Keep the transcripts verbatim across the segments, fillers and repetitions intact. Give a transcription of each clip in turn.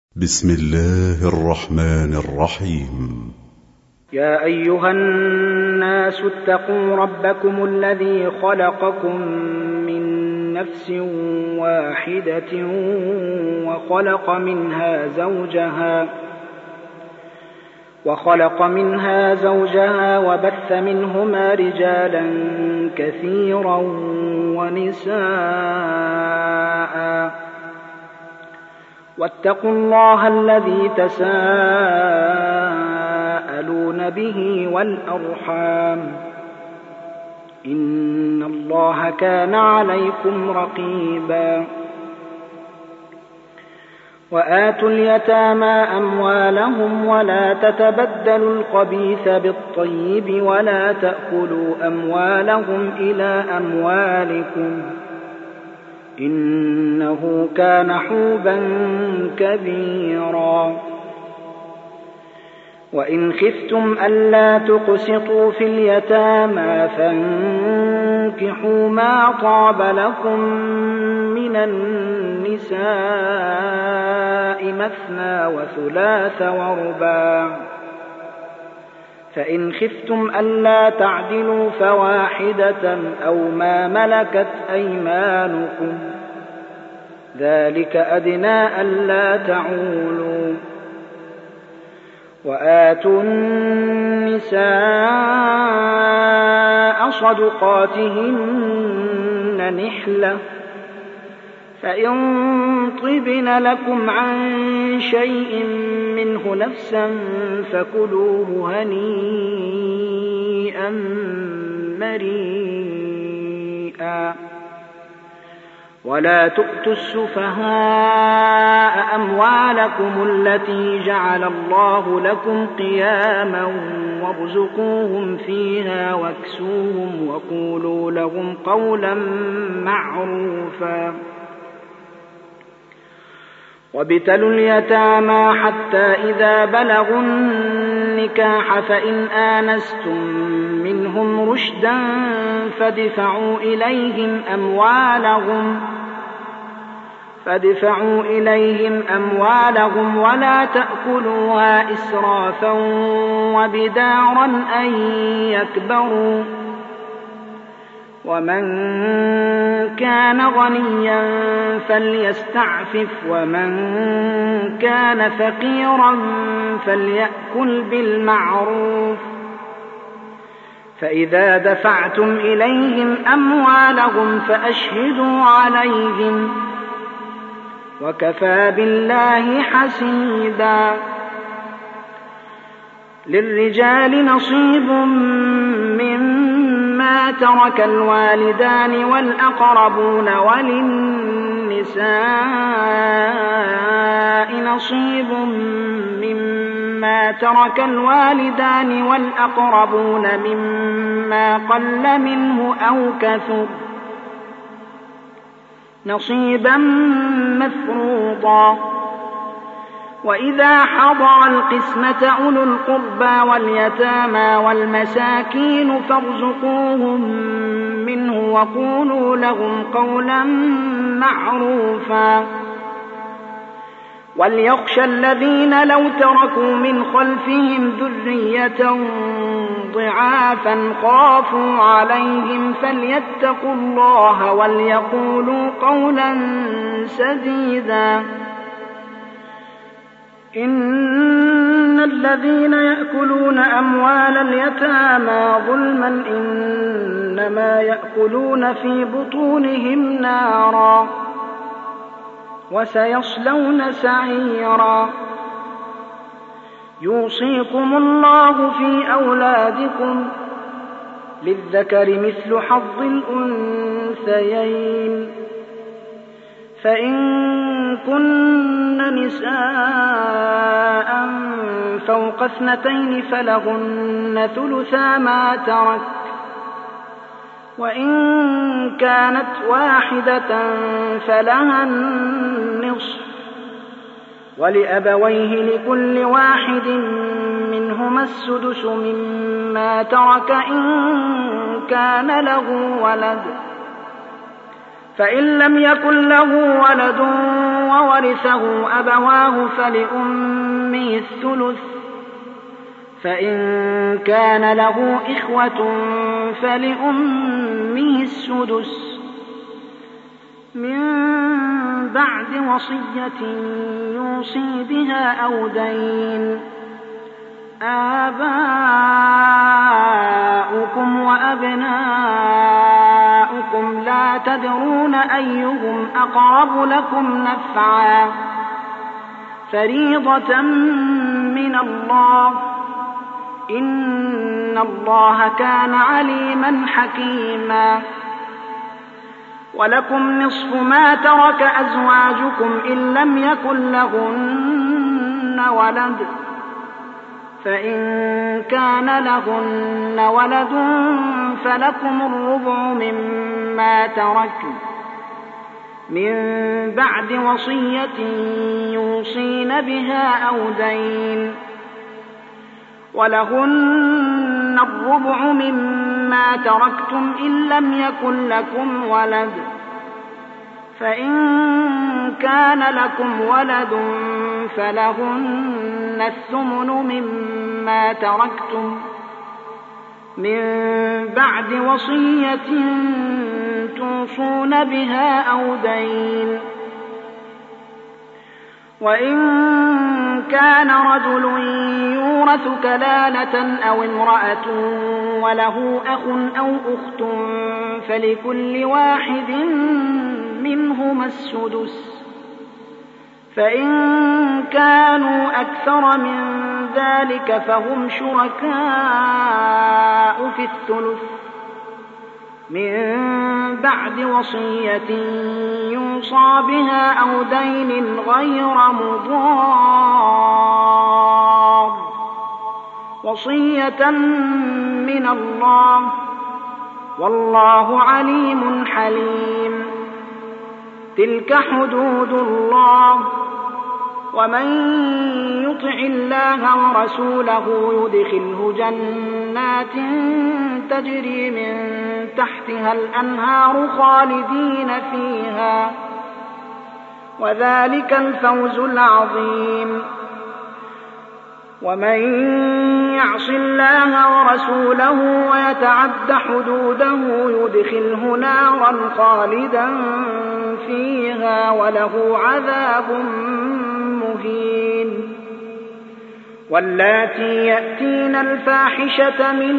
بسم الله الرحمن الرحيم. يا أيها الناس اتقوا ربكم الذي خلقكم من نفس واحدة وخلق منها زوجها وخلق منها زوجها وبث منهما رجالا كثيرا ونساء، واتقوا الله الذي تساءلون به والأرحام، إن الله كان عليكم رقيبا. وآتوا اليتامى أموالهم ولا تتبدلوا الخبيث بالطيب ولا تأكلوا أموالهم إلى أموالكم، إنه كان حوبا كبيرا. وإن خفتم ألا تقسطوا في اليتامى فانكحوا ما طاب لكم من النساء مثنى وثلاث ورباع، فإن خفتم ألا تعدلوا فواحدة أو ما ملكت أيمانكم، ذلك أدنى ألا تعولوا. وآتوا النساء صدقاتهن نحلة، فإن طبن لكم عن شيء منه نفسا فكلوه هنيئا مريئا. ولا تؤتوا السفهاء أموالكم التي جعل الله لكم قياما وارزقوهم فيها واكسوهم وقولوا لهم قولا معروفا. وابتلوا اليتامى حتى إذا بلغوا النكاح فإن آنستم منهم رشدا فادفعوا إليهم أموالهم فادفعوا إليهم أموالهم ولا تأكلوها إسرافا وبدارا أن يكبروا، ومن كان غنيا فليستعفف ومن كان فقيرا فليأكل بالمعروف. فإذا دفعتم إليهم أموالهم فأشهدوا عليهم، وكفى بالله حسيبا. للرجال نصيب مما ترك الوالدان والأقربون وللنساء نصيب مما ترك الوالدان والأقربون مما قل منه أو كثر نصيبا مفروضا. وإذا حضر القسمة أولو القربى واليتامى والمساكين فارزقوهم منه وقولوا لهم قولا معروفا. وليخشى الذين لو تركوا من خلفهم ذرية ضعافا خافوا عليهم فليتقوا الله وليقولوا قولا سديدا. إن الذين يأكلون أموال اليتامى ظلما إنما يأكلون في بطونهم نارا وسيصلون سعيرا. يوصيكم الله في أولادكم للذكر مثل حظ الأنثيين، فإن كن نساء فوق اثنتين فلهن ثلثا ما ترك، وإن كانت واحدة فلها النصف، ولأبويه لكل واحد منهما السدس مما ترك إن كان له ولد، فإن لم يكن له ولد وورثه أبواه فلأمه الثلث، فإن كان له إخوة فلأمه السدس، من بعد وصية يوصي بها أو دين. آباؤكم وأبناؤكم لا تدرون أيهم أقرب لكم نفعا، فريضة من الله، إن الله كان عليما حكيما. ولكم نصف ما ترك أزواجكم إن لم يكن لهن ولد، فإن كان لهن ولد فلكم الربع مما تركن من بعد وصية يوصين بها أو دين. ولهن الربع مما تركتم إن لم يكن لكم ولد، فإن كان لكم ولد فلهن الثمن مما تركتم من بعد وصية توصون بها أو دين. وإن كان رجل يورث كلالة أو امرأة وله أخ أو أخت فلكل واحد منهما السدس، فإن كانوا أكثر من ذلك فهم شركاء في الثلث، من بعد وصية يوصى بها أو دين غير مضار، وصية من الله، والله عليم حليم. تلك حدود الله، ومن يطع الله ورسوله يدخله جنات تجري من تحتها الأنهار خالدين فيها، وذلك الفوز العظيم. ومن يعص الله ورسوله ويتعد حدوده يدخله نارا خالدا فيها وله عذاب مهين. واللاتي يأتين الفاحشة من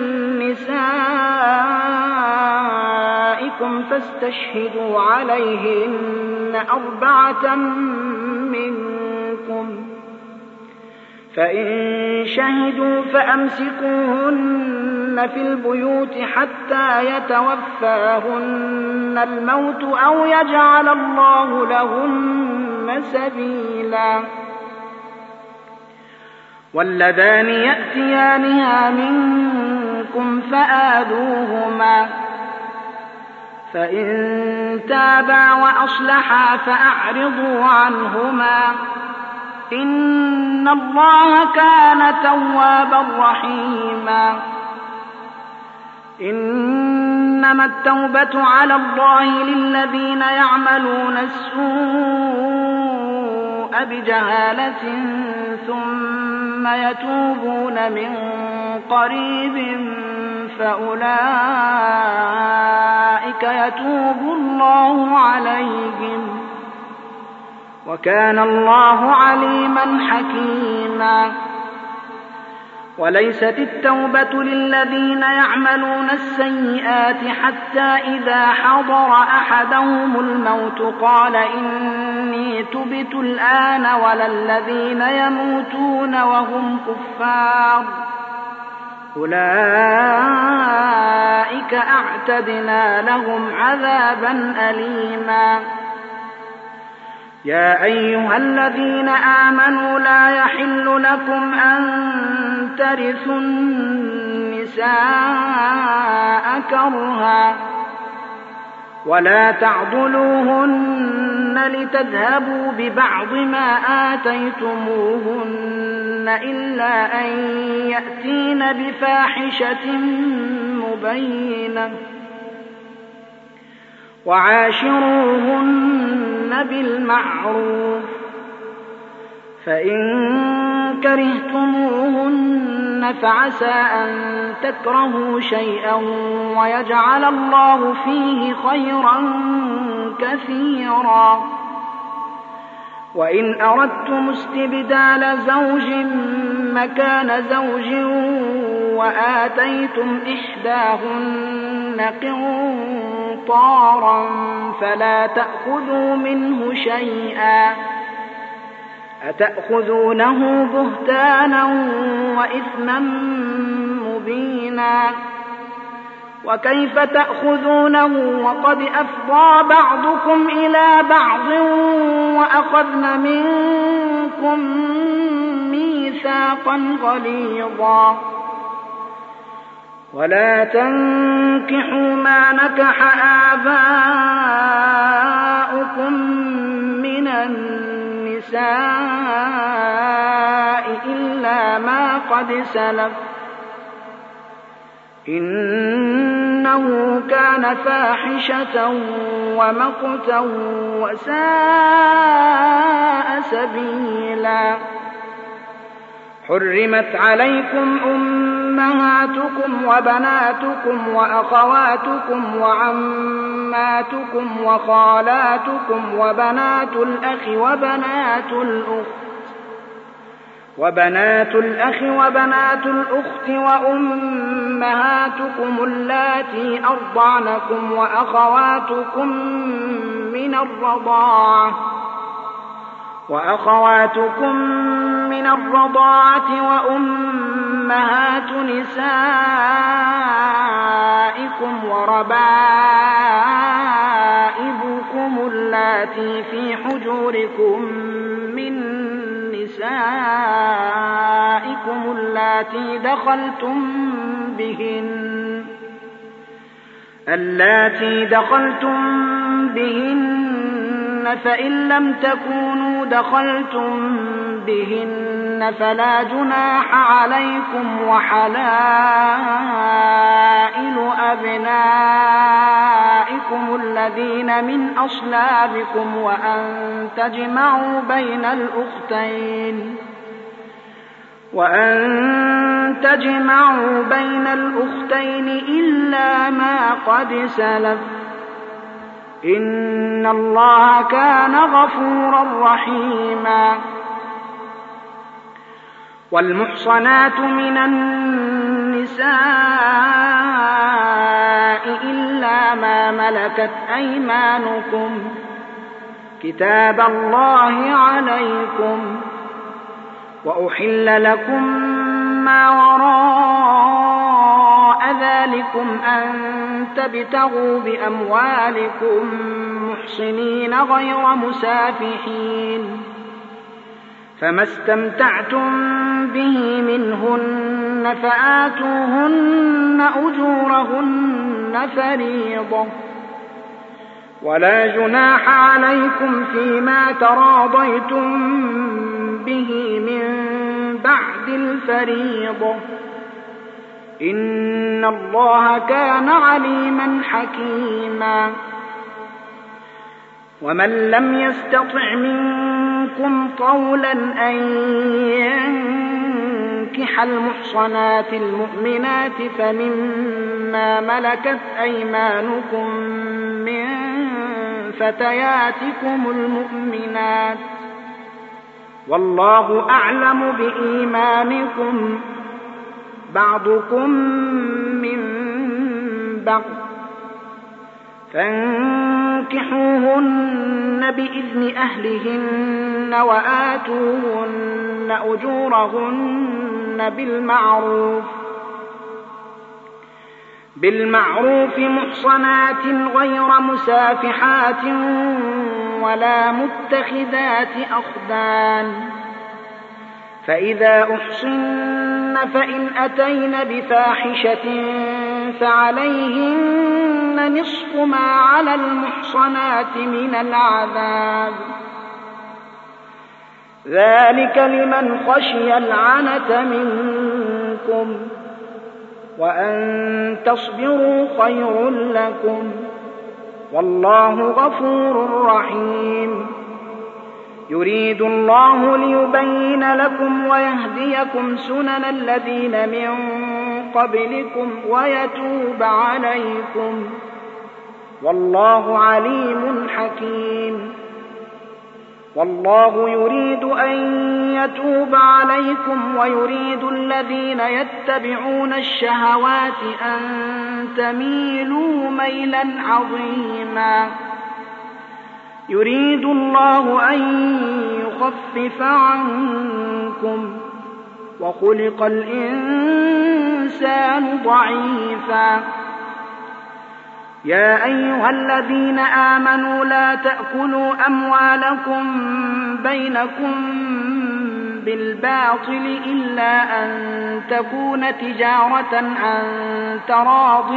نسائكم فاستشهدوا عليهن أربعة منكم، فإن شهدوا فأمسكوهن في البيوت حتى يتوفاهن الموت أو يجعل الله لهن سبيلا. واللذان يأتيانها منكم فآذوهما، فإن تابا وأصلحا فأعرضوا عنهما، إن الله كان توابا رحيما. إنما التوبة على الله للذين يعملون السوء بجهالة ثم يتوبون من قريب فأولئك يتوب الله عليهم، وكان الله عليما حكيما. وليست التوبة للذين يعملون السيئات حتى إذا حضر أحدهم الموت قال إني تبت الآن، ولا الذين يموتون وهم كفار، أولئك أعتدنا لهم عذابا أليما. يا أيها الذين آمنوا لا يحل لكم أن ترثوا النساء كرها، ولا تعضلوهن لتذهبوا ببعض ما آتيتموهن إلا أن يأتين بفاحشة مبينة، وعاشروهن بالمعروف، فإن كرهتموهن فعسى أن تكرهوا شيئا ويجعل الله فيه خيرا كثيرا. وإن أردتم استبدال زوج مكان زوج وآتيتم إحداهن قنطارا فلا تأخذوا منه شيئا، أتأخذونه بهتانا وإثما مبينا، وكيف تأخذونه وقد أفضى بعضكم إلى بعض وأخذن منكم ميثاقا غليظا. ولا تنكحوا ما نكح آباؤكم من النساء إلا ما قد سلف، إنه كان فاحشة ومقتا وساء سبيلا. حرمت عليكم أمهاتكم وبناتكم وأخواتكم وعماتكم وخالاتكم وبنات الأخ وبنات الأخت وبنات الأخ وبنات الأخت وأمهاتكم اللاتي أرضعنكم وأخواتكم من الرضاعة وأخواتكم من الرضاعة وأمهات نسائكم وربائبكم اللاتي في حجوركم من نسائكم اللاتي دخلتم بهن اللاتي دخلتم بهن فإن لم تكونوا دخلتم بهن فلا جناح عليكم وحلائل أبنائكم الذين من أصلابكم وأن تجمعوا بين الأختين وأن تجمعوا بين الأختين إلا ما قد سلف، إن الله كان غفورا رحيما. والمحصنات من النساء إلا ما ملكت أيمانكم كتاب الله عليكم، وأحل لكم ما وراء ذلكم أن تبتغوا بأموالكم محصنين غير مسافحين، فما استمتعتم به منهن فآتوهن أجورهن فريضة، ولا جناح عليكم فيما تراضيتم به من بعد الفريضة، إن الله كان عليما حكيما. ومن لم يستطع منكم طولا أن ينكح المحصنات المؤمنات فمما ملكت أيمانكم من فتياتكم المؤمنات، والله أعلم بإيمانكم، بعضكم من بعض، فانكحوهن بإذن أهلهن وآتوهن أجورهن بالمعروف بالمعروف محصنات غير مسافحات ولا متخذات أخدان، فإذا أحصن فإن أتين بفاحشة فعليهن نصف ما على المحصنات من العذاب، ذلك لمن خشي العنة منكم، وأن تصبروا خير لكم، والله غفور رحيم. يريد الله ليبين لكم ويهديكم سنن الذين من قبلكم ويتوب عليكم، والله عليم حكيم. والله يريد أن يتوب عليكم ويريد الذين يتبعون الشهوات أن تميلوا ميلا عظيما. يريد الله أن يخفف عنكم، وخلق الإنسان ضعيفا. يا أيها الذين آمنوا لا تأكلوا أموالكم بينكم بالباطل إلا أن تكون تجارة عن تراض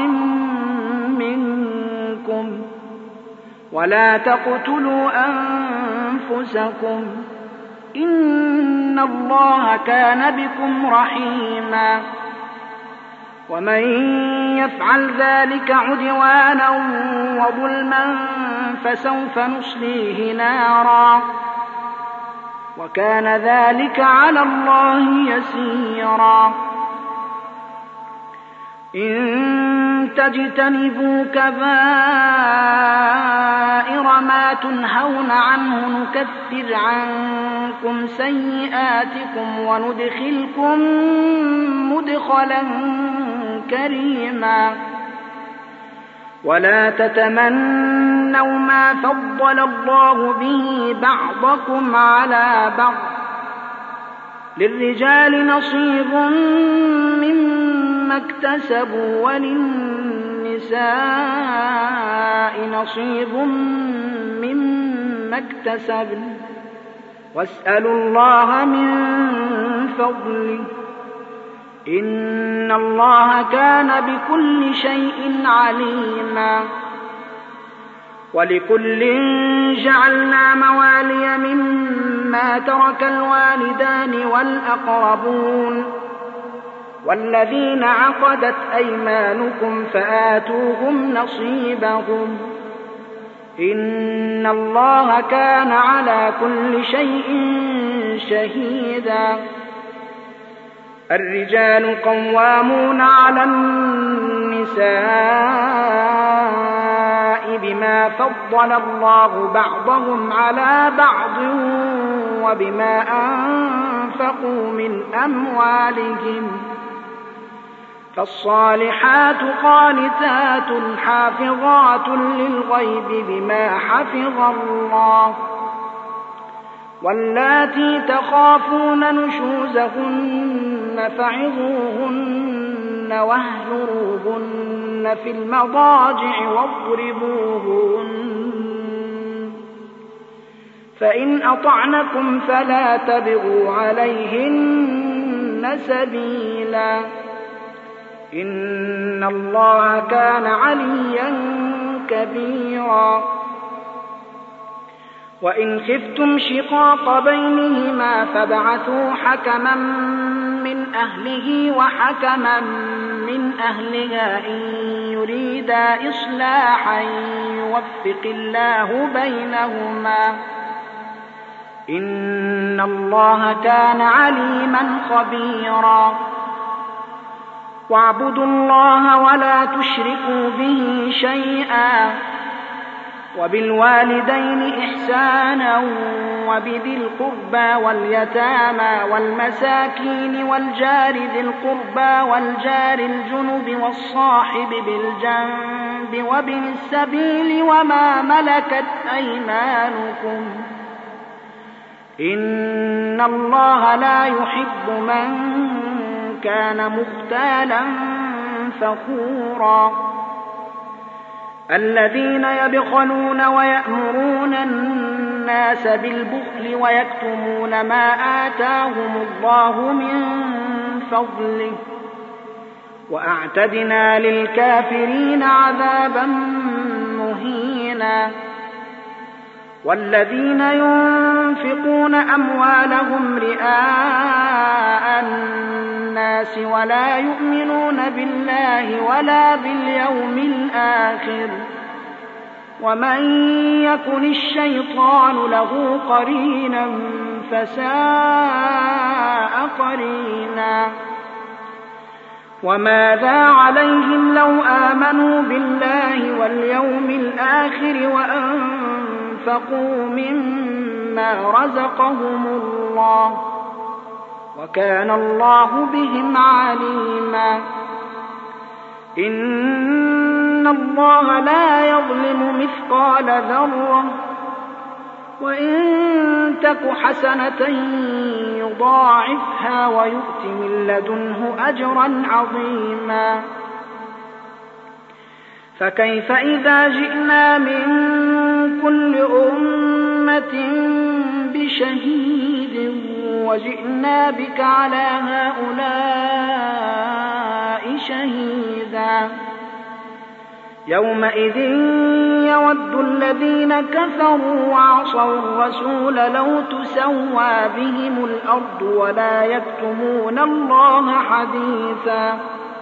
منكم، ولا تقتلوا أنفسكم، إن الله كان بكم رحيما. ومن يفعل ذلك عدوانا وظلما فسوف نصليه نارا، وكان ذلك على الله يسيرا. إن تجتنبوا كبائر ما تنهون عنه نكفر عنكم سيئاتكم وندخلكم مدخلا كريما. ولا تتمنوا ما فضل الله به بعضكم على بعض، للرجال نصيب مما اكتسبوا وللنساء نصيب مما اكتسبن، واسألوا الله من فضله، إن الله كان بكل شيء عليما. ولكل جعلنا موالي مما ترك الوالدان والأقربون والذين عقدت أيمانكم فآتوهم نصيبهم، إن الله كان على كل شيء شهيدا. الرجال قوامون على النساء بما فضل الله بعضهم على بعض وبما أنفقوا من أموالهم، فالصالحات قانتات حافظات للغيب بما حفظ الله، واللاتي تخافون نشوزهن فعظوهن واهجروهن في المضاجع واضربوهن، فإن أطعنكم فلا تبغوا عليهن سبيلا، إن الله كان عليا كبيرا. وإن خفتم شقاق بينهما فابعثوا حكما من أهله وحكما من أهلها إن يريدا إصلاحا يوفق الله بينهما، إن الله كان عليما خبيرا. واعبدوا الله ولا تشركوا به شيئا، وبالوالدين إحسانا وبذي القربى واليتامى والمساكين والجار ذي القربى والجار الجنب والصاحب بالجنب وابن السبيل وما ملكت أيمانكم، إن الله لا يحب من كان مختالا فخورا. الذين يبخلون ويأمرون الناس بالبخل ويكتمون ما آتاهم الله من فضله، وأعتدنا للكافرين عذابا مهينا. والذين ينفقون أموالهم رئاء الناس ولا يؤمنون بالله ولا باليوم الآخر ومن يكن الشيطان له قرينا فساء قرينا. وماذا عليهم لو آمنوا بالله واليوم الآخر وأنفقوا مما رزقهم الله وكان الله بهم عليما. إن الله لا يظلم مثقال ذرة وإن تك حسنة يضاعفها ويؤت من لدنه أجرا عظيما. فكيف إذا جئنا من كل أمة بشهيد وجئنا بك على هؤلاء شهيدا. يومئذ يود الذين كفروا وعصوا الرسول لو تسوى بهم الأرض ولا يكتمون الله حديثا.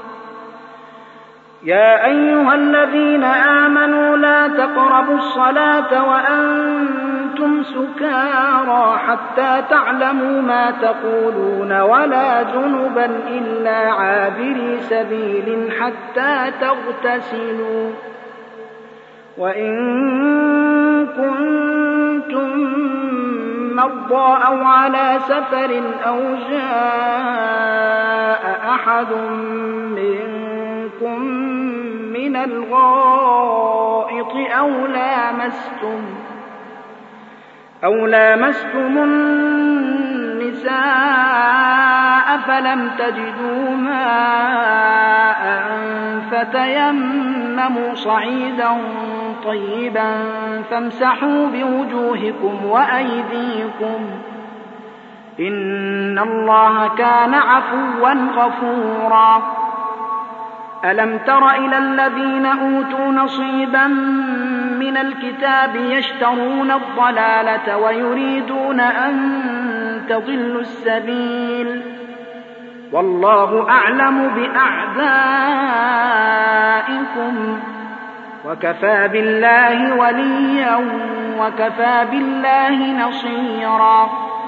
يا أيها الذين آمنوا لا تقربوا الصلاة وأنتم سكارى حتى تعلموا ما تقولون ولا جنبا إلا عابري سبيل حتى تغتسلوا. وإن كنتم مرضى أو على سفر أو جاء أحد منكم من الغائط أو لامستم أو لامستم النساء فلم تجدوا ماء فتيمموا صعيدا طيبا فامسحوا بوجوهكم وأيديكم إن الله كان عفوا غفورا. ألم تر إلى الذين أوتوا نصيبا من الكتاب يشترون الضلالة ويريدون أن تضلوا السبيل والله أعلم بأعدائكم وكفى بالله وليا وكفى بالله نصيرا.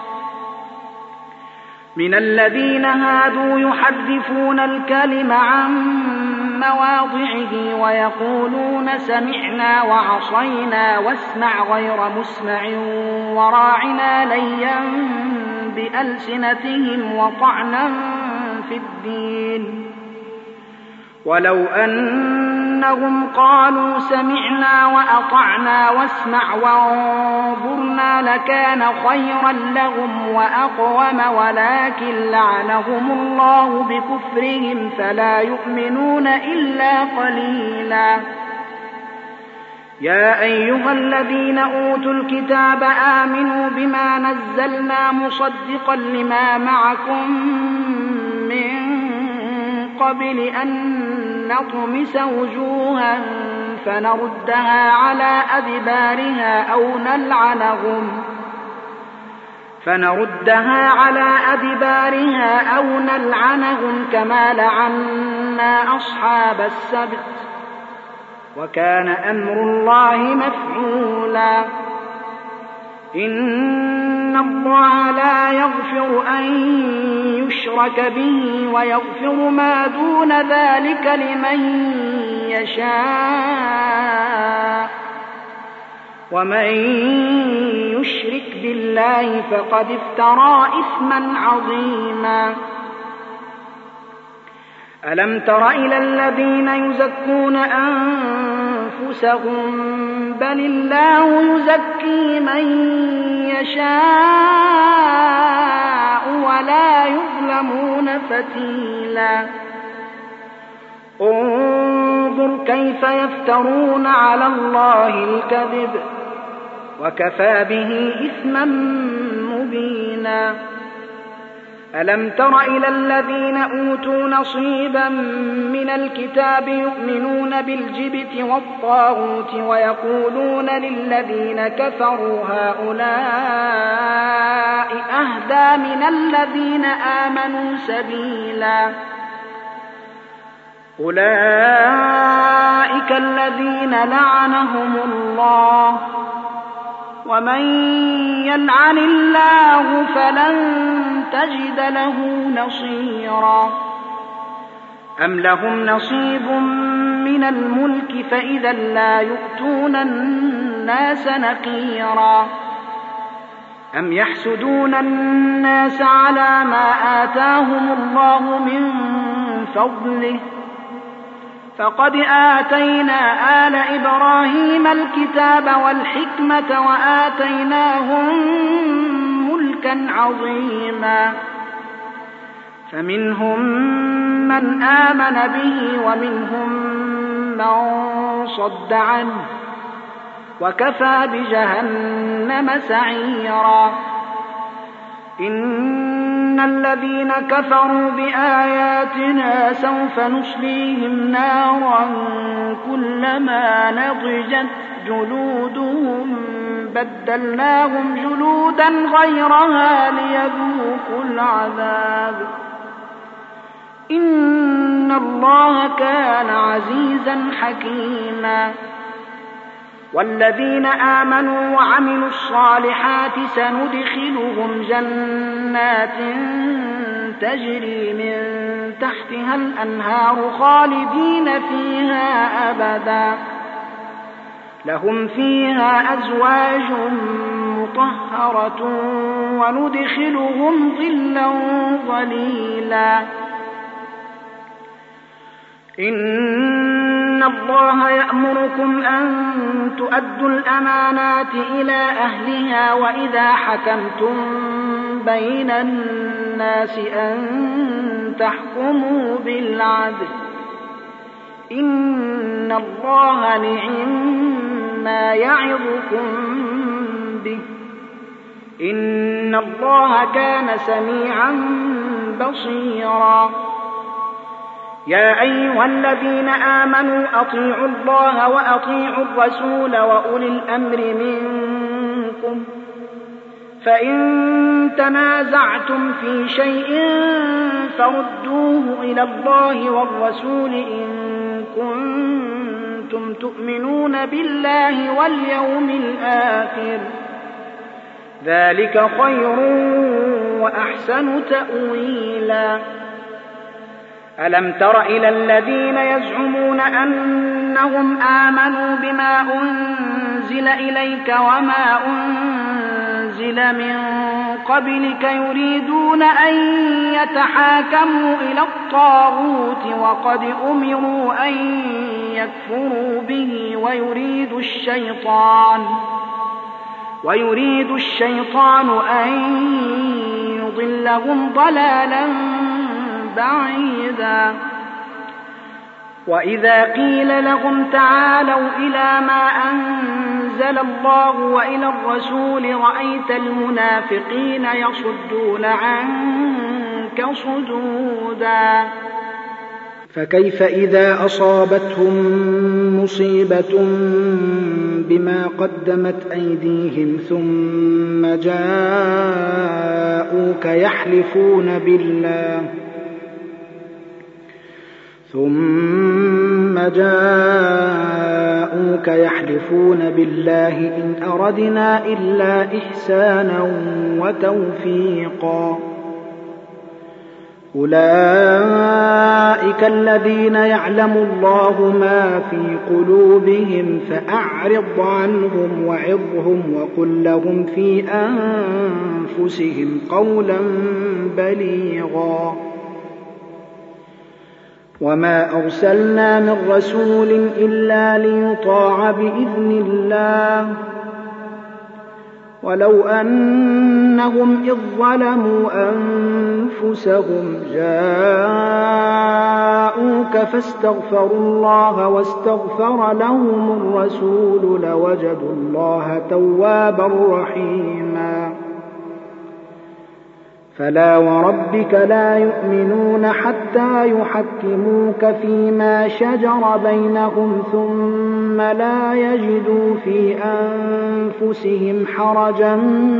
من الذين هادوا يحرفون الكلم عن مواضعه ويقولون سمعنا وعصينا واسمع غير مسمع وراعنا ليا بألسنتهم وطعنا في الدين. ولو أنهم قالوا سمعنا وأطعنا واسمع وانظرنا لكان خيرا لهم وأقوم ولكن لعنهم الله بكفرهم فلا يؤمنون إلا قليلا. يا أيها الذين أوتوا الكتاب آمنوا بما نزلنا مصدقا لما معكم من قبل أن نطمس وجوها فنردها على أدبارها أو نلعنهم فنردها على أدبارها أو نلعنهم كما لعنا أصحاب السبت وكان أمر الله مفعولا. إن الله لا يغفر أن يشرك به ويغفر ما دون ذلك لمن يشاء ومن يشرك بالله فقد افترى إثما عظيما. ألم تر إلى الذين يزكون أنفسهم بل الله يزكي من يشاء ولا يظلمون فتيلا. انظر كيف يفترون على الله الكذب وكفى به إثما مبينا. ألم تر إلى الذين أوتوا نصيبا من الكتاب يؤمنون بالجبت والطاغوت ويقولون للذين كفروا هؤلاء أهدى من الذين آمنوا سبيلا. أولئك الذين لعنهم الله، ومن يلعن الله فلن تجد له نصيرا. أم لهم نصيب من الملك فإذا لا يؤتون الناس نقيرا. أم يحسدون الناس على ما آتاهم الله من فضله، فقد آتينا آل إبراهيم الكتاب والحكمة وآتيناهم ملكا عظيما، فمنهم من آمن به ومنهم من صد عنه، وكفى بجهنم سعيرا. إن الذين كفروا بآياتنا سوف نصليهم نارا كلما نضجت جلودهم بدلناهم جلودا غيرها ليذوقوا العذاب، إن الله كان عزيزا حكيما. والذين آمنوا وعملوا الصالحات سندخلهم جنات تجري من تحتها الأنهار خالدين فيها أبدا، لهم فيها أزواج مطهرة وندخلهم ظلا ظليلا. إن الله يأمركم أن تؤدوا الأمانات إلى أهلها وإذا حكمتم بين الناس أن تحكموا بالعدل، إن الله نعم يعظكم به، إن الله كان سميعا بصيرا. يا أيها الذين آمنوا أطيعوا الله وأطيعوا الرسول وأولي الأمر منكم، فإن تنازعتم في شيء فردوه إلى الله والرسول إن كنتم تؤمنون بالله واليوم الآخر، ذلك خير وأحسن تأويلا. ألم تر إلى الذين يزعمون أنهم آمنوا بما أنزل إليك وما أنزل من قبلك يريدون أن يتحاكموا إلى الطاغوت وقد أمروا أن يكفروا به ويريد الشيطان ويريد الشيطان أن يضلهم ضلالا بعيدا. وإذا قيل لهم تعالوا إلى ما أنزل الله وإلى الرسول رأيت المنافقين يصدون عنك صدودا. فكيف إذا أصابتهم مصيبة بما قدمت أيديهم ثم جاءوك يحلفون بالله ثم جاءوك يحلفون بالله إن أردنا إلا إحسانا وتوفيقا. أولئك الذين يعلم الله ما في قلوبهم فأعرض عنهم وعظهم وقل لهم في أنفسهم قولا بليغا. وما أرسلنا من رسول إلا ليطاع بإذن الله ولو أنهم إذ ظلموا أنفسهم جاءوك فاستغفروا الله واستغفر لهم الرسول لوجدوا الله توابا رحيما. فلا وربك لا يؤمنون حتى يحكموك فيما شجر بينهم ثم لا يجدوا في أنفسهم حرجا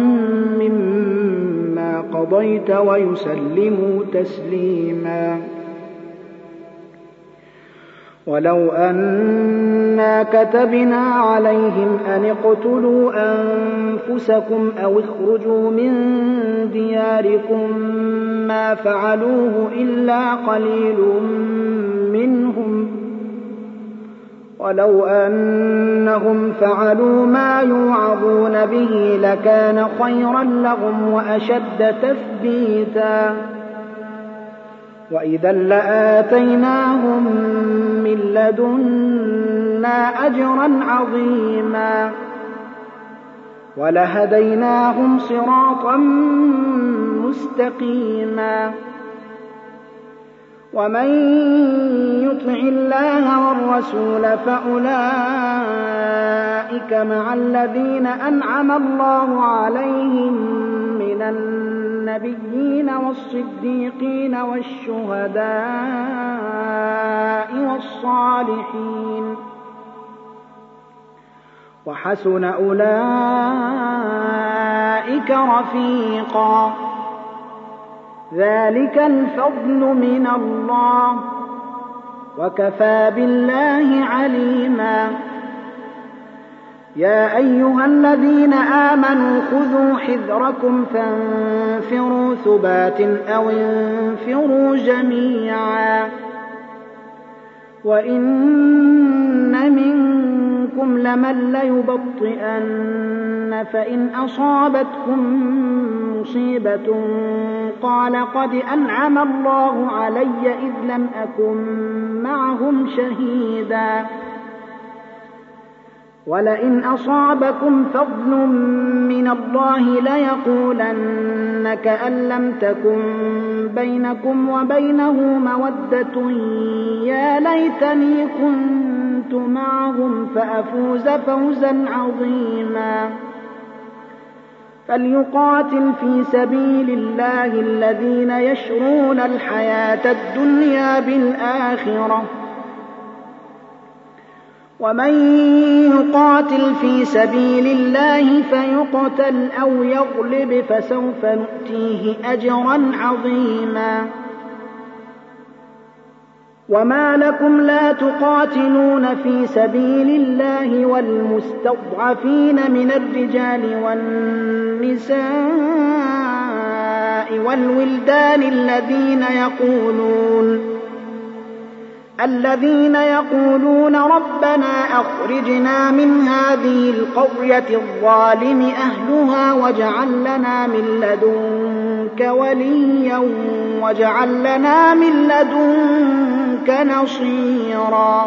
مما قضيت ويسلموا تسليما. ولو أنا كتبنا عليهم أن اقتلوا أنفسكم أو اخرجوا من دياركم ما فعلوه إلا قليل منهم ولو أنهم فعلوا ما يوعظون به لكان خيرا لهم وأشد تثبيتا وإذا لآتيناهم من لدنا أجرا عظيما ولهديناهم صراطا مستقيما ومن يطع الله والرسول فأولئك مع الذين أنعم الله عليهم من النبيين والصديقين والشهداء والصالحين وحسن أولئك رفيقا ذلك الفضل من الله وكفى بالله عليما يا أيها الذين آمنوا خذوا حذركم فانفروا ثبات أو انفروا جميعا وإن منكم لمن ليبطئن فإن أصابتكم مصيبة قال قد أنعم الله علي إذ لم أكن معهم شهيدا ولئن أصابكم فضل من الله ليقولن كأن لم تكن بينكم وبينه مودة يا ليتني كنت معهم فأفوز فوزا عظيما فليقاتل في سبيل الله الذين يشرون الحياة الدنيا بالآخرة ومن يقاتل في سبيل الله فيقتل أو يغلب فسوف نؤتيه أجرا عظيما وما لكم لا تقاتلون في سبيل الله والمستضعفين من الرجال والنساء والولدان الذين يقولون الذين يقولون ربنا أخرجنا من هذه القرية الظالم أهلها واجعل لنا من لدنك وليا واجعل لنا من لدنك نصيرا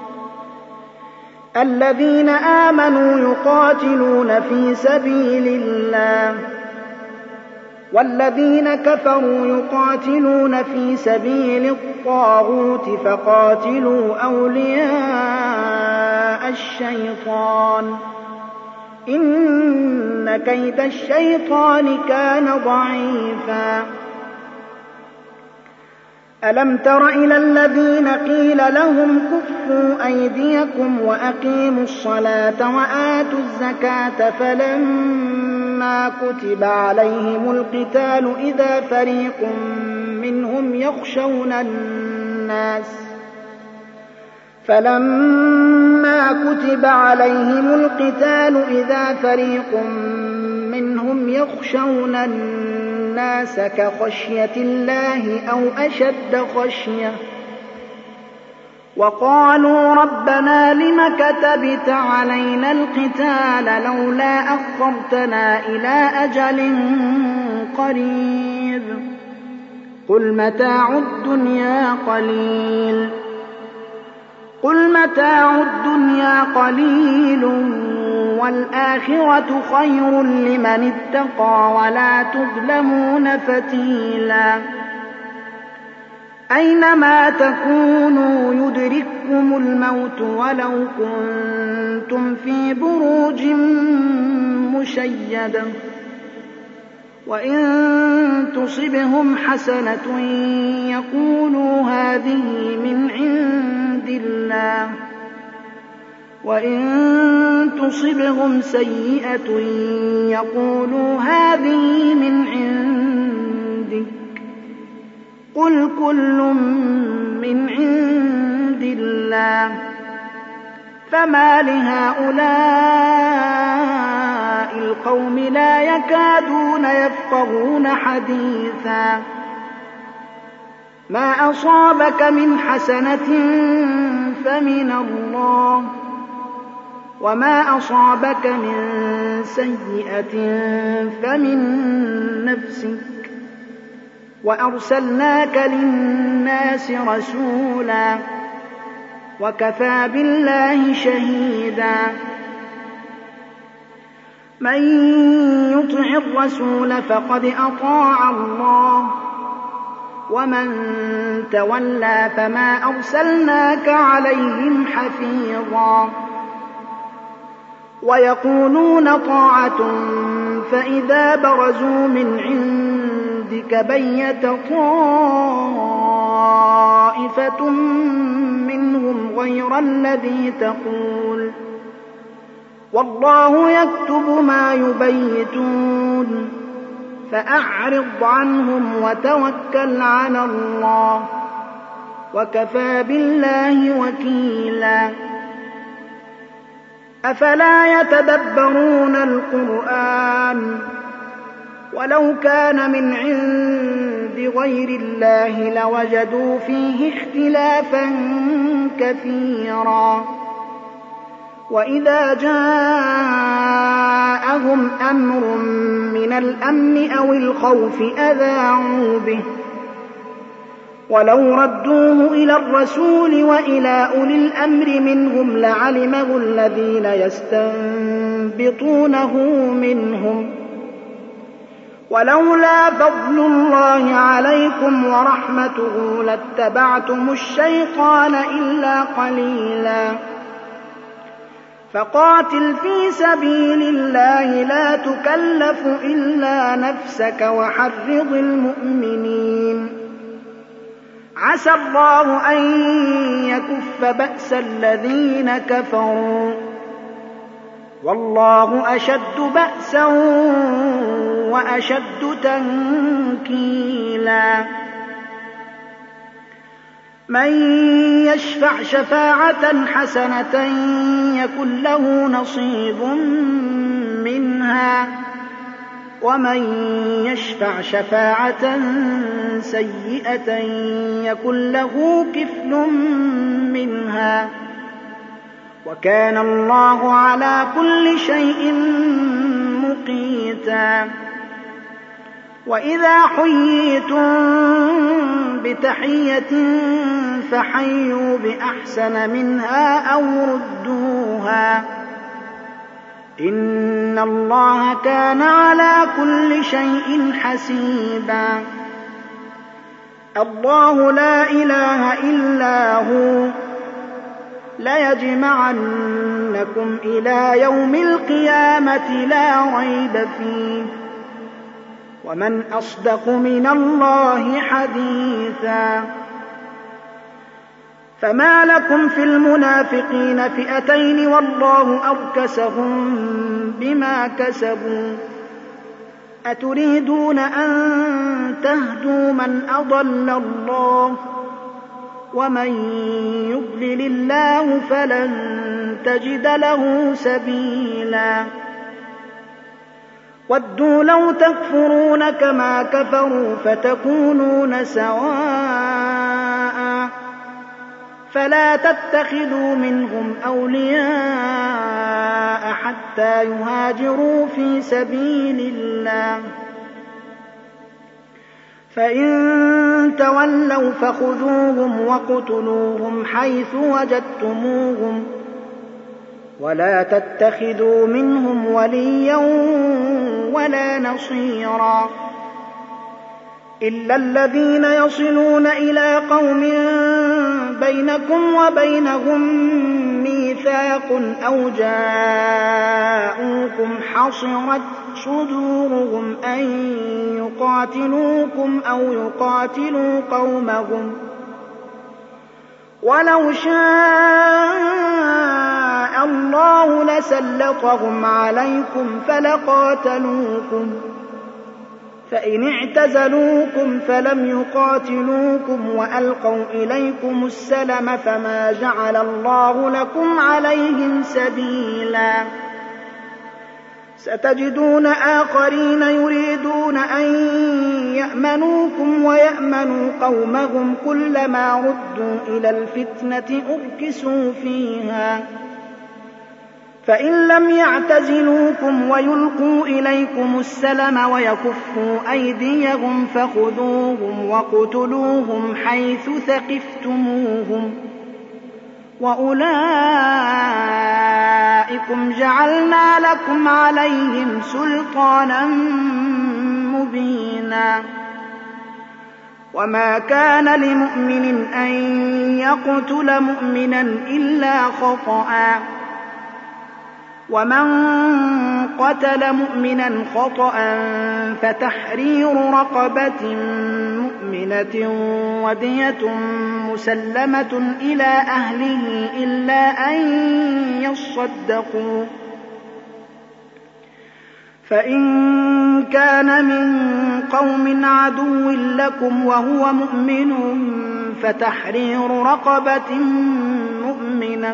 الذين آمنوا يقاتلون في سبيل الله والذين كفروا يقاتلون في سبيل الطاغوت فقاتلوا أولياء الشيطان إن كيد الشيطان كان ضعيفا ألم تر إلى الذين قيل لهم كفوا أيديكم وأقيموا الصلاة وآتوا الزكاة فلما كتب عليهم القتال إذا فريق منهم يخشون الناس فلما كتب عليهم القتال إذا فريق منهم يخشون الناس كخشية الله أو أشد خشية وقالوا ربنا لم كتبت علينا القتال لولا أخرتنا إلى أجل قريب قل متاع الدنيا قليل قل متاع الدنيا قليل والآخرة خير لمن اتقى ولا تظلمون فتيلا أينما تكونوا يدرككم الموت ولو كنتم في بروج مشيدة وإن تصبهم حسنة يقولوا هذه من عند الله وإن تصبهم سيئة يقولوا هذه من عندك قل كل من عند الله فما لهؤلاء القوم لا يكادون يفقهون حديثا ما أصابك من حسنة فمن الله وما أصابك من سيئة فمن نفسك وأرسلناك للناس رسولا وكفى بالله شهيدا من يطع الرسول فقد أطاع الله ومن تولى فما أرسلناك عليهم حفيظا ويقولون طاعة فإذا برزوا من عندك بيت طائفة منهم غير الذي تقول والله يكتب ما يبيتون فأعرض عنهم وتوكل على الله وكفى بالله وكيلا أفلا يتدبرون القرآن ولو كان من عند غير الله لوجدوا فيه اختلافا كثيرا وإذا جاءهم أمر من الأمن أو الخوف أذاعوا به ولو ردوه إلى الرسول وإلى أولي الأمر منهم لعلمه الذين يستنبطونه منهم ولولا فضل الله عليكم ورحمته لاتبعتم الشيطان إلا قليلا فقاتل في سبيل الله لا تكلف إلا نفسك وحرض المؤمنين عسى الله أن يكف بأس الذين كفروا والله أشد بأسا وأشد تنكيلا من يشفع شفاعة حسنة يكن له نصيب منها ومن يشفع شفاعة سيئة يكن له كفل منها وكان الله على كل شيء مقيتا وإذا حييتم بتحية فحيوا بأحسن منها أو ردوها إن الله كان على كل شيء حسيبا الله لا إله إلا هو ليجمعنكم إلى يوم القيامة لا ريب فيه ومن أصدق من الله حديثا فما لكم في المنافقين فئتين والله أركسهم بما كسبوا أتريدون أن تهدوا من أضل الله ومن يضلل الله فلن تجد له سبيلا ودوا لو تكفرون كما كفروا فتكونون سواء فلا تتخذوا منهم أولياء حتى يهاجروا في سبيل الله فإن تولوا فخذوهم وقتلوهم حيث وجدتموهم ولا تتخذوا منهم وليا ولا نصيرا إلا الذين يصلون إلى قوم بينكم وبينهم ميثاق أو جاءوكم حصرت صدورهم أن يقاتلوكم أو يقاتلوا قومهم ولو شاء الله لسلطهم عليكم فلقاتلوكم فإن اعتزلوكم فلم يقاتلوكم وألقوا إليكم السلم فما جعل الله لكم عليهم سبيلا ستجدون آخرين يريدون أن يأمنوكم ويأمنوا قومهم كلما ردوا إلى الفتنة أركسوا فيها فإن لم يعتزلوكم ويلقوا إليكم السلم ويكفوا أيديهم فخذوهم وقتلوهم حيث ثقفتموهم وأولئكم جعلنا لكم عليهم سلطانا مبينا وما كان لمؤمن أن يقتل مؤمنا إلا خطأ ومن قتل مؤمنا خطأ فتحرير رقبة مؤمنة ودية مسلمة إلى أهله إلا أن يصدقوا فإن كان من قوم عدو لكم وهو مؤمن فتحرير رقبة مؤمنة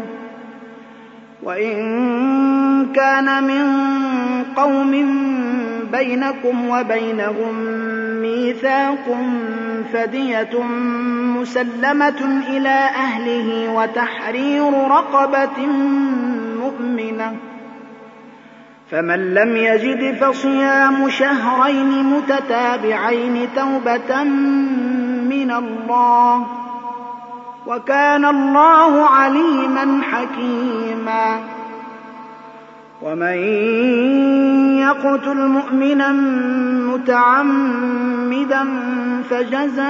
وإن كان من قوم بينكم وبينهم ميثاق فدية مسلمة إلى أهله وتحرير رقبة مؤمنة فمن لم يجد فصيام شهرين متتابعين توبة من الله وكان الله عليما حكيما ومن يقتل مؤمنا متعمدا فجزاؤه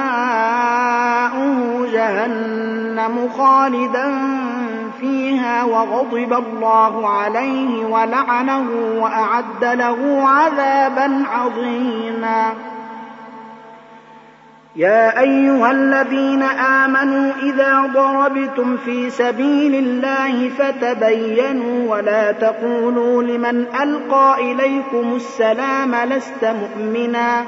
جهنم خالدا فيها وغضب الله عليه ولعنه وأعد له عذابا عظيما يا أيها الذين آمنوا إذا ضربتم في سبيل الله فتبينوا ولا تقولوا لمن ألقى إليكم السلام لست مؤمنا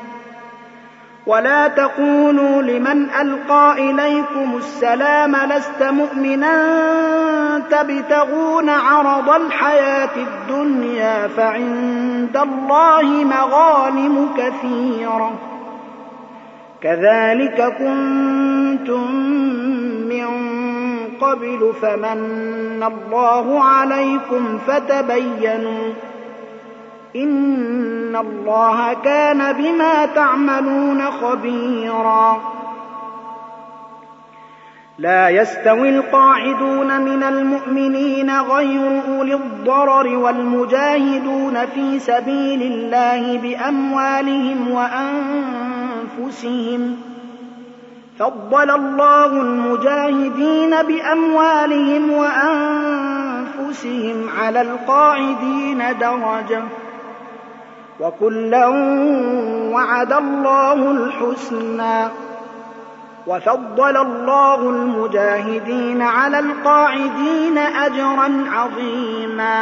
ولا تقولوا لمن ألقى إليكم السلام لست مؤمنا تبتغون عرض الحياة الدنيا فعند الله مغانم كثيرة كذلك كنتم من قبل فمن الله عليكم فتبينوا إن الله كان بما تعملون خبيرا لا يستوي القاعدون من المؤمنين غير أولي الضرر والمجاهدون في سبيل الله بأموالهم وأنفسهم فضل الله المجاهدين بأموالهم وأنفسهم على القاعدين درجة وكلا وعد الله الحسنى وفضل الله المجاهدين على القاعدين أجرا عظيما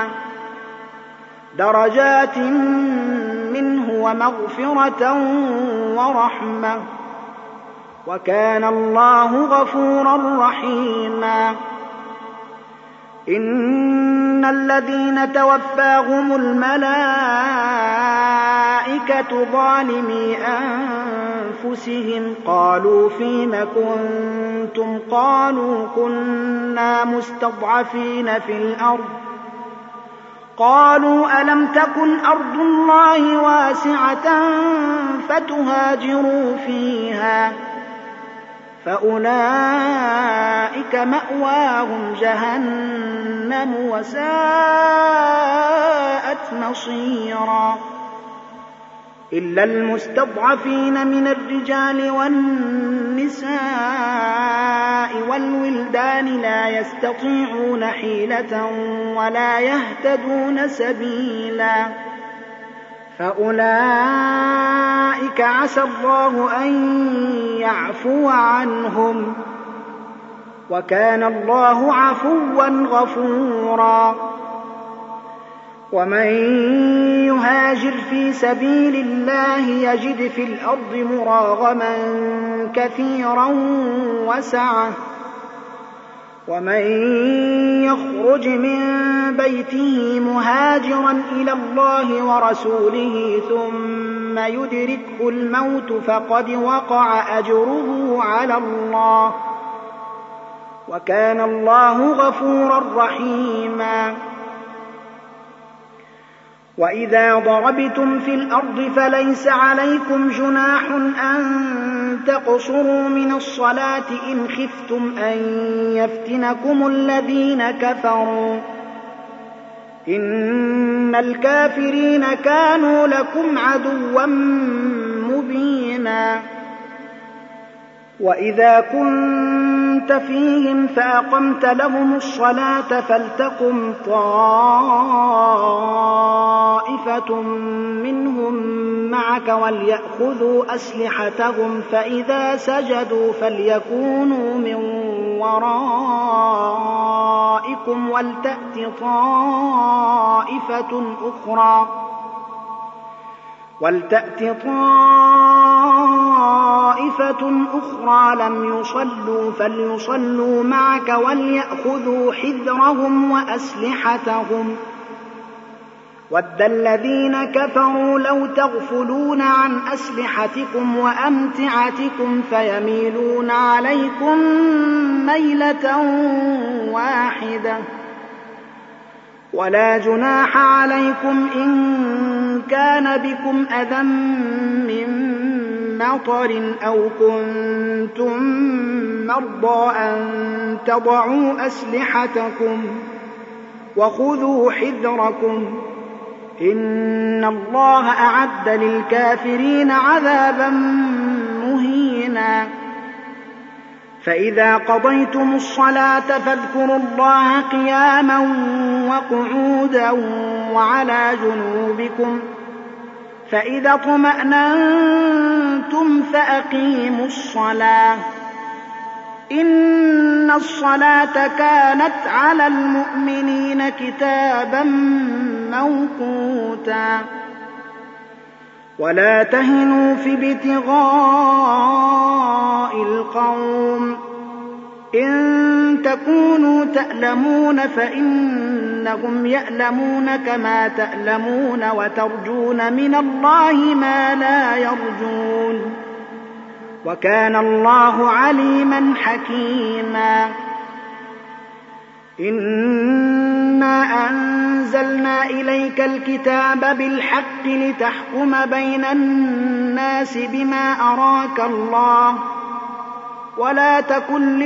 درجات منه ومغفرة ورحمة وكان الله غفورا رحيما إن الذين توفاهم الملائكة ظالمي أنفسهم قالوا فيم كنتم قالوا كنا مستضعفين في الأرض قالوا ألم تكن أرض الله واسعة فتهاجروا فيها فأولئك مأواهم جهنم وساءت مصيرا إلا المستضعفين من الرجال والنساء والولدان لا يستطيعون حيلة ولا يهتدون سبيلا فأولئك عسى الله أن يعفو عنهم وكان الله عفوا غفورا ومن يهاجر في سبيل الله يجد في الأرض مراغما كثيرا وسعة ومن يخرج من بيته مهاجرا إلى الله ورسوله ثم يدركه الموت فقد وقع أجره على الله وكان الله غفورا رحيما. وإذا ضربتم في الأرض فليس عليكم جناح أن تقصروا من الصلاة إن خفتم أن يفتنكم الذين كفروا إن الكافرين كانوا لكم عدوا مبينا. وإذا كنت فيهم فأقمت لهم الصلاة فلتقم طائفة منهم معك وليأخذوا أسلحتهم فإذا سجدوا فليكونوا من ورائكم ولتأت طائفة أخرى ولتأت طائفة أخرى لم يصلوا فليصلوا معك وليأخذوا حذرهم وأسلحتهم ود الذين كفروا لو تغفلون عن أسلحتكم وأمتعتكم فيميلون عليكم ميلة واحدة ولا جناح عليكم إن كان بكم أذى من مطر أو كنتم مرضى أن تضعوا أسلحتكم وخذوا حذركم إن الله أعد للكافرين عذابا مهينا. فإذا قضيتم الصلاة فاذكروا الله قياما وقعودا وعلى جنوبكم فإذا اطمأننتم فأقيموا الصلاة إن الصلاة كانت على المؤمنين كتابا موقوتا. ولا تهنوا في ابتغاء القوم إن تكونوا تألمون فإنهم يألمون كما تألمون وترجون من الله ما لا يرجون وكان الله عليما حكيما. إنا أنزلنا إليك الكتاب بالحق لتحكم بين الناس بما أراك الله ولا تكن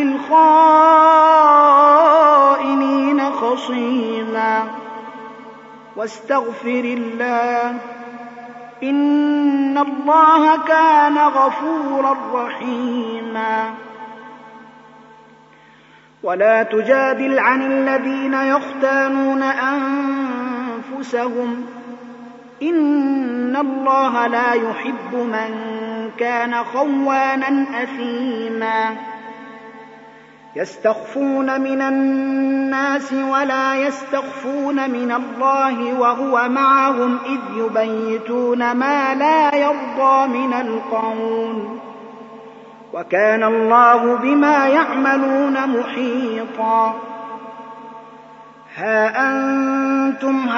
للخائنين خصيما واستغفر الله إن الله كان غفورا رحيما. ولا تجادل عن الذين يختانون أنفسهم إن الله لا يحب من كان خوانا أثيما. يستخفون من الناس ولا يستخفون من الله وهو معهم إذ يبيتون ما لا يرضى من القول وكان الله بما يعملون محيطا. ها أنتم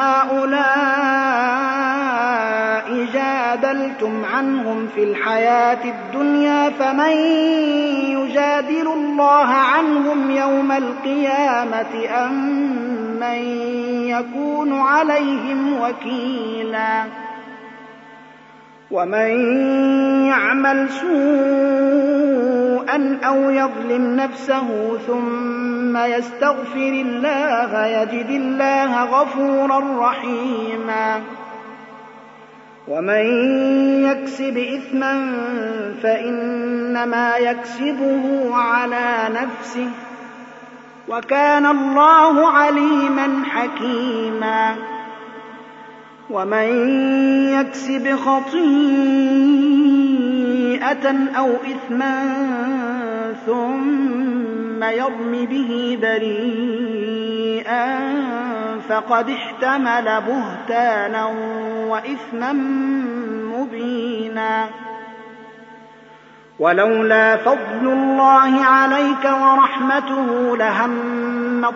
هؤلاء جادلتم عنهم في الحياة الدنيا فمن يجادل الله عنهم يوم القيامة أم من يكون عليهم وكيلا. ومن يعمل سوءا أو يظلم نفسه ثم يستغفر الله يجد الله غفورا رحيما. ومن يكسب إثما فإنما يكسبه على نفسه وكان الله عليما حكيما. ومن يكسب خطيئة أو إثما ثم يرم به بريئا فقد احتمل بهتانا وإثما مبينا. ولولا فضل الله عليك ورحمته لهم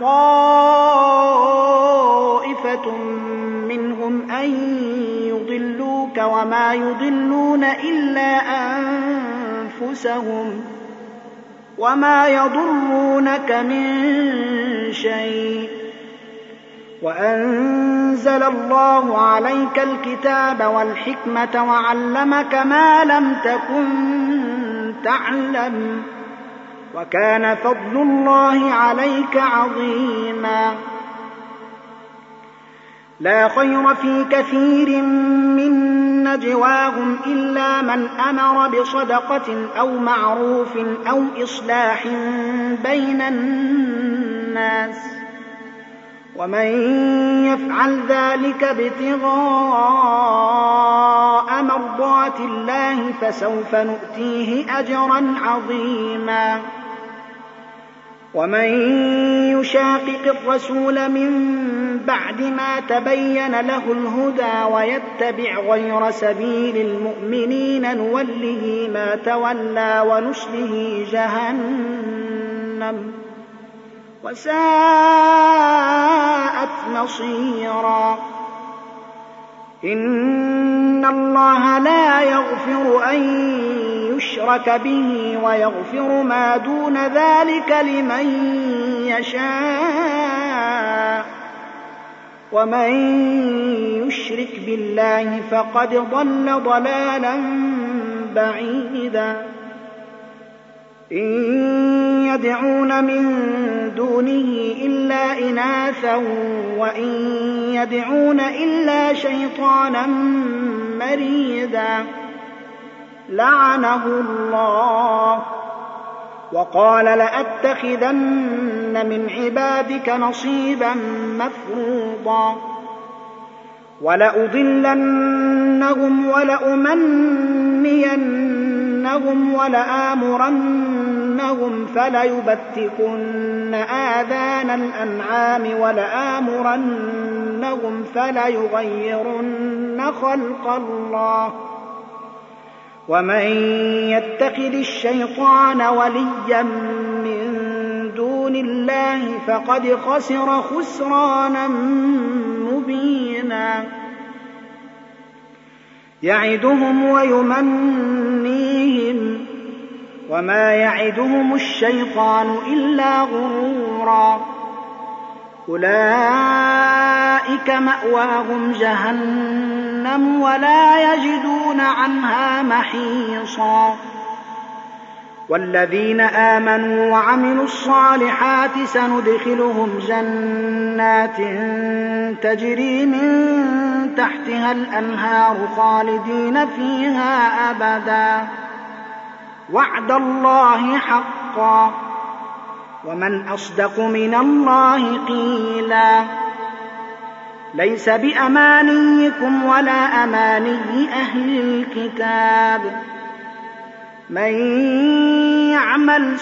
طائفة منهم أن يضلوك وما يضلون إلا أنفسهم وما يضرونك من شيء. وأنزل الله عليك الكتاب والحكمة وعلمك ما لم تكن تعلم وكان فضل الله عليك عظيما. لا خير في كثير من نجواهم إلا من أمر بصدقة أو معروف أو إصلاح بين الناس ومن يفعل ذلك ابتغاء مرضات الله فسوف نؤتيه أجرا عظيما. ومن يشاقق الرسول من بعد ما تبين له الهدى ويتبع غير سبيل المؤمنين نوله ما تولى ونصله جهنم وساءت مصيرا. إن الله لا يغفر أن يشرك به ويغفر ما دون ذلك لمن يشاء ومن يشرك بالله فقد ضل ضلالا بعيدا. إن يدعون من دونه إلا إناثا وإن يدعون إلا شيطانا مريدا لعنه الله وقال لأتخذن من عبادك نصيبا مفروضا ولأضلنهم ولأمنينهم ولآمرنهم فليبتكن آذان الأنعام ولآمرنهم فليغيرن خلق الله ومن يتخذ الشيطان وليا من دون الله فقد خسر خسرانا مبينا. يعدهم ويمنيهم وما يعدهم الشيطان إلا غرورا. أولئك مأواهم جهنم ولا يجدون عنها محيصا. والذين آمنوا وعملوا الصالحات سندخلهم جنات تجري من تحتها الأنهار خالدين فيها أبدا وعد الله حقا ومن أصدق من الله قيلا. ليس بأمانيكم ولا أماني أهل الكتاب من يعمل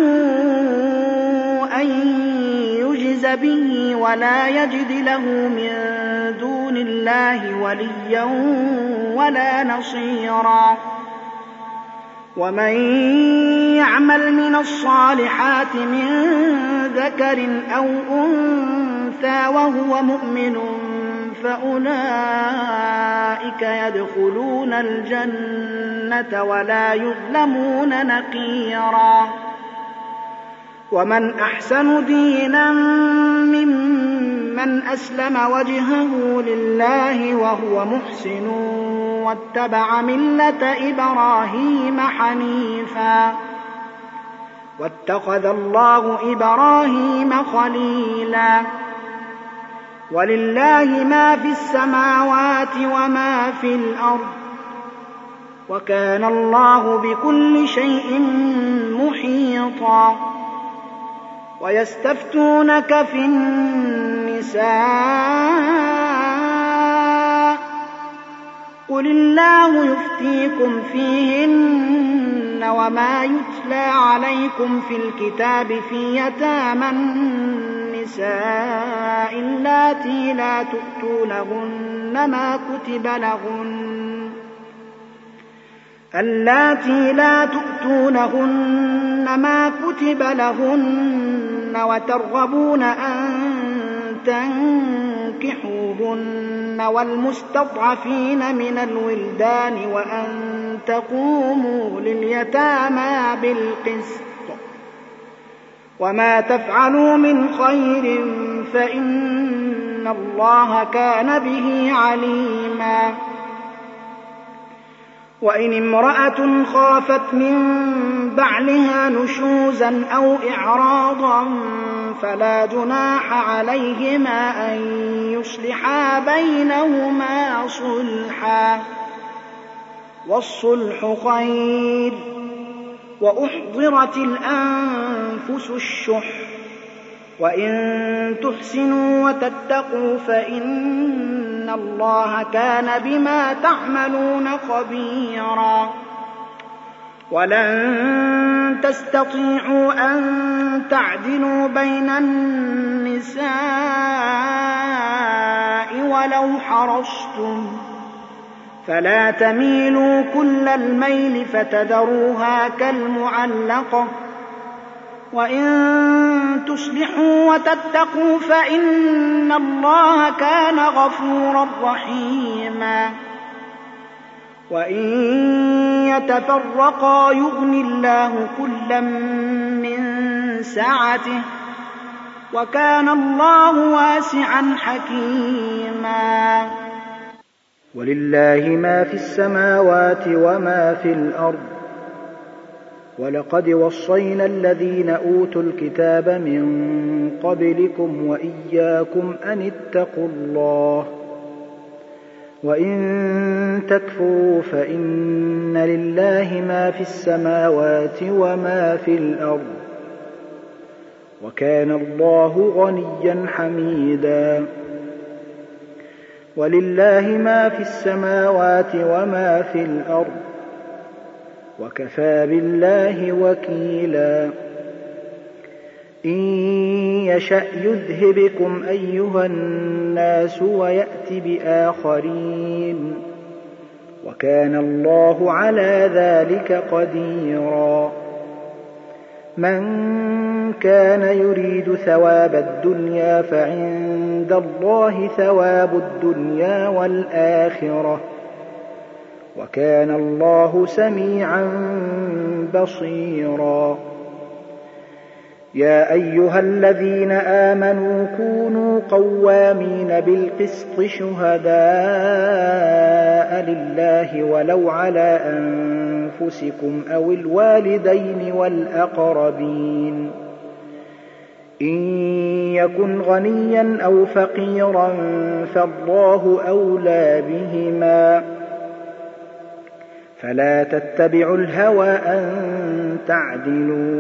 سوءا يجز به ولا يجد له من دون الله وليا ولا نصيرا. ومن يعمل من الصالحات من ذكر أو أنثى وهو مؤمن فأولئك يدخلون الجنة ولا يظلمون نقيرا. ومن أحسن دينا ممن أسلم وجهه لله وهو محسن واتبع ملة إبراهيم حنيفا واتخذ الله إبراهيم خليلا. ولله ما في السماوات وما في الأرض وكان الله بكل شيء محيطا. ويستفتونك في النساء قل الله يفتيكم فيهن وما يتلى عليكم في الكتاب في يتامى النساء اللاتي لا تؤتونهن ما كتب لهن اللاتي لا تؤتونهن ما كتب لهن وترغبون أن تنكحوهن والمستضعفين من الولدان وأن تقوموا لليتامى بالقسط وما تفعلوا من خير فإن الله كان به عليما. وإن امرأة خافت من بعلها نشوزا أو إعراضا فلا جناح عليهما أن يصلحا بينهما صلحا والصلح خير وأحضرت الأنفس الشح وإن تحسنوا وتتقوا فإن الله كان بما تعملون خبيرا. ولن تستطيعوا أن تعدلوا بين النساء ولو حرصتم فلا تميلوا كل الميل فتذروها كالمعلقة وإن تصلحوا وتتقوا فإن الله كان غفورا رحيما. وإن يتفرقا يغن الله كلا من سعته وكان الله واسعا حكيما. ولله ما في السماوات وما في الأرض ولقد وصينا الذين أوتوا الكتاب من قبلكم وإياكم أن اتقوا الله وإن تكفروا فإن لله ما في السماوات وما في الأرض وكان الله غنيا حميدا. ولله ما في السماوات وما في الأرض وكفى بالله وكيلا. إن يشأ يذهبكم أيها الناس ويأت بآخرين وكان الله على ذلك قديرا. من كان يريد ثواب الدنيا فعند الله ثواب الدنيا والآخرة وكان الله سميعا بصيرا. يا أيها الذين آمنوا كونوا قوامين بالقسط شهداء لله ولو على أنفسكم أو الوالدين والأقربين إن يكن غنيا أو فقيرا فالله أولى بهما فلا تتبعوا الهوى أن تعدلوا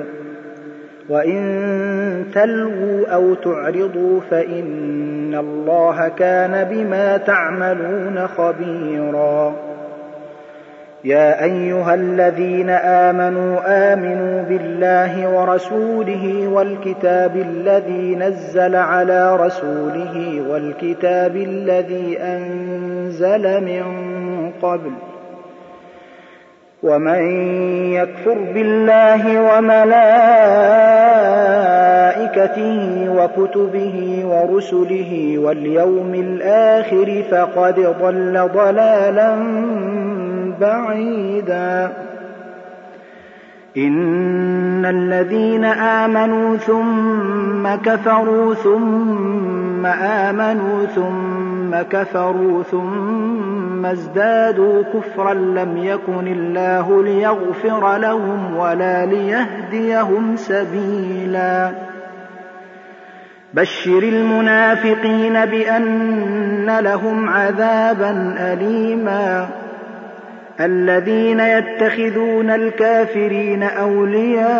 وإن تلووا أو تعرضوا فإن الله كان بما تعملون خبيرا. يا أيها الذين آمنوا آمنوا بالله ورسوله والكتاب الذي نزل على رسوله والكتاب الذي أنزل من قبل ومن يكفر بالله وملائكته وكتبه ورسله واليوم الآخر فقد ضل ضلالا بعيدا. إن الذين آمنوا ثم كفروا ثم آمنوا ثم كفروا ثم ازدادوا كفرا لم يكن الله ليغفر لهم ولا ليهديهم سبيلا. بشر المنافقين بأن لهم عذابا أليما. الذين يتخذون الكافرين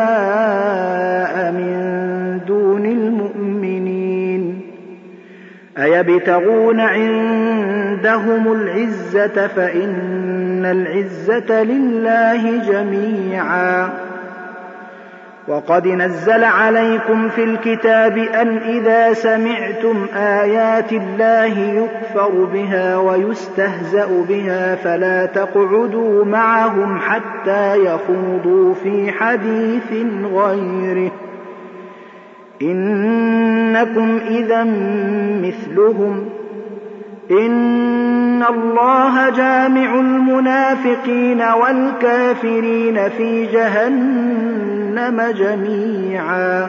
أولياء من دون المؤمنين أيبتغون عندهم العزة فإن العزة لله جميعا. وقد نزل عليكم في الكتاب أن إذا سمعتم آيات الله يكفر بها ويستهزأ بها فلا تقعدوا معهم حتى يخوضوا في حديث غيره إنكم إذا مثلهم إن الله جامع المنافقين والكافرين في جهنم جميعا.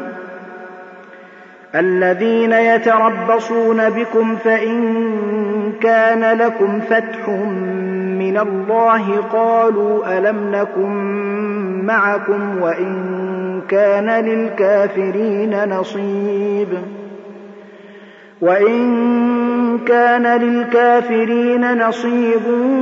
الذين يتربصون بكم فإن كان لكم فتح من الله قالوا ألم نكن معكم وإن كان للكافرين نصيب وإن كان للكافرين نصيب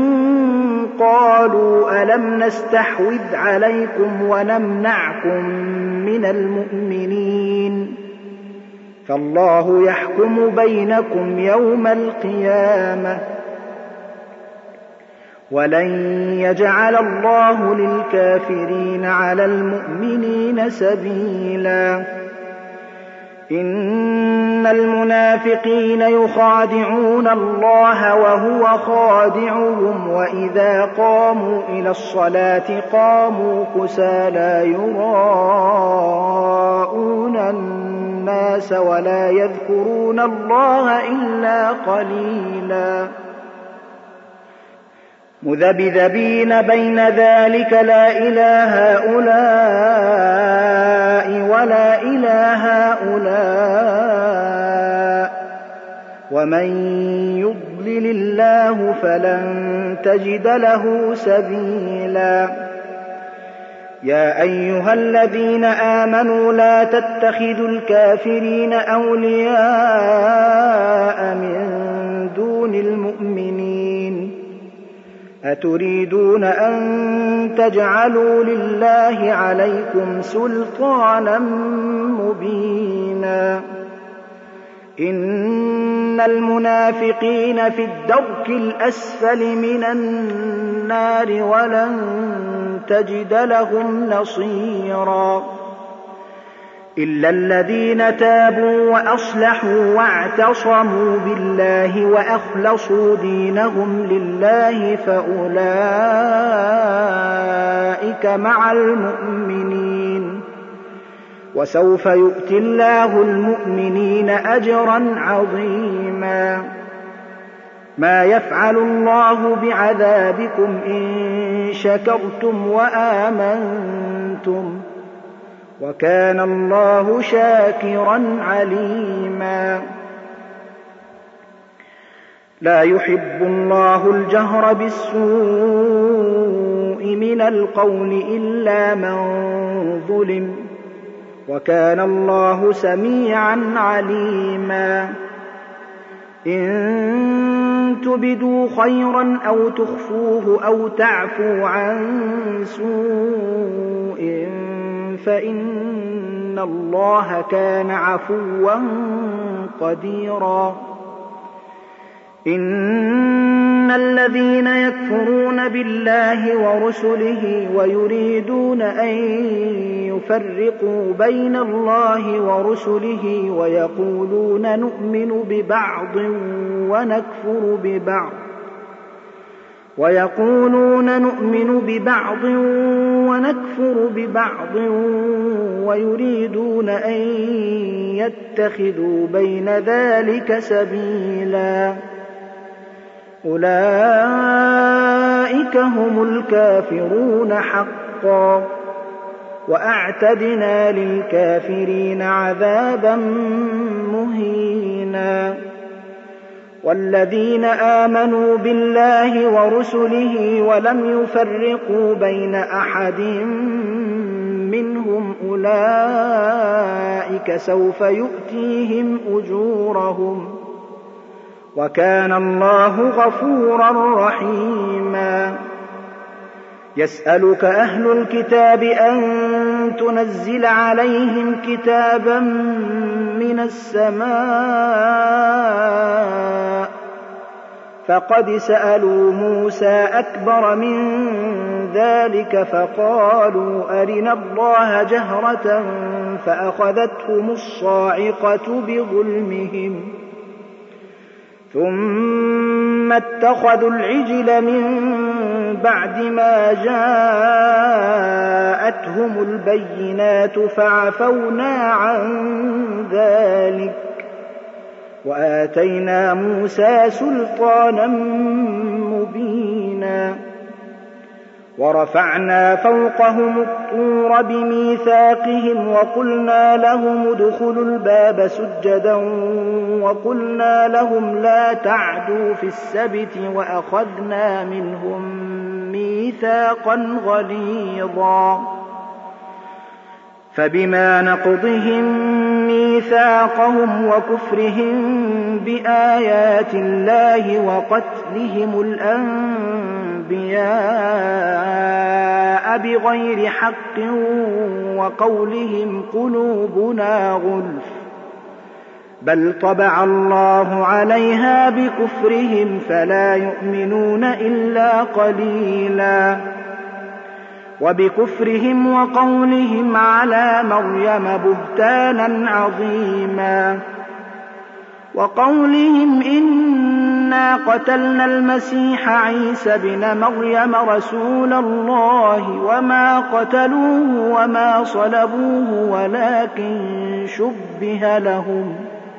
قالوا ألم نستحوذ عليكم ونمنعكم من المؤمنين فالله يحكم بينكم يوم القيامة ولن يجعل الله للكافرين على المؤمنين سبيلا. إن المنافقين يخادعون الله وهو خادعهم وإذا قاموا إلى الصلاة قاموا كسالى يراءون الناس ولا يذكرون الله إلا قليلا مذبذبين بين ذلك لا إلى هؤلاء ولا إلى هؤلاء ومن يضلل الله فلن تجد له سبيلا. يا أيها الذين آمنوا لا تتخذوا الكافرين أولياء من دون المؤمنين أتريدون أن تجعلوا لله عليكم سلطانا مبينا. إن المنافقين في الدرك الأسفل من النار ولن تجد لهم نصيرا إلا الذين تابوا وأصلحوا واعتصموا بالله وأخلصوا دينهم لله فأولئك مع المؤمنين وسوف يؤتي الله المؤمنين أجرا عظيما. ما يفعل الله بعذابكم إن شكرتم وآمنتم وكان الله شاكرا عليما. لا يحب الله الجهر بالسوء من القول إلا من ظلم وكان الله سميعا عليما. إن تبدوا خيرا أو تخفوه أو تعفوا عن سوء فإن الله كان عفوا قديرا. إن الذين يكفرون بالله ورسله ويريدون أن يفرقوا بين الله ورسله ويقولون نؤمن ببعض ونكفر ببعض ويقولون نؤمن ببعض ونكفر ببعض ويريدون أن يتخذوا بين ذلك سبيلا أولئك هم الكافرون حقا وأعتدنا للكافرين عذابا مهينا. والذين آمنوا بالله ورسله ولم يفرقوا بين أحد منهم أولئك سوف يؤتيهم أجورهم وكان الله غفورا رحيما. يسألك أهل الكتاب أن تنزل عليهم كتابا من السماء فقد سألوا موسى أكبر من ذلك فقالوا أرنا الله جهرة فأخذتهم الصاعقة بظلمهم ثم اتخذوا العجل من بعد ما جاءتهم البينات فعفونا عن ذلك وآتينا موسى سلطانا مبينا ورفعنا فوقهم الطور بميثاقهم وقلنا لهم ادخلوا الباب سجدا وقلنا لهم لا تعدوا في السبت وأخذنا منهم ميثاقا غليظا فبما نقضهم ميثاقهم وكفرهم بآيات الله وقتلهم الأنبياء بغير حق وقولهم قلوبنا غلف بل طبع الله عليها بكفرهم فلا يؤمنون إلا قليلا وبكفرهم وقولهم على مريم بهتانا عظيما وقولهم إنا قتلنا المسيح عيسى بن مريم رسول الله وما قتلوه وما صلبوه ولكن شبه لهم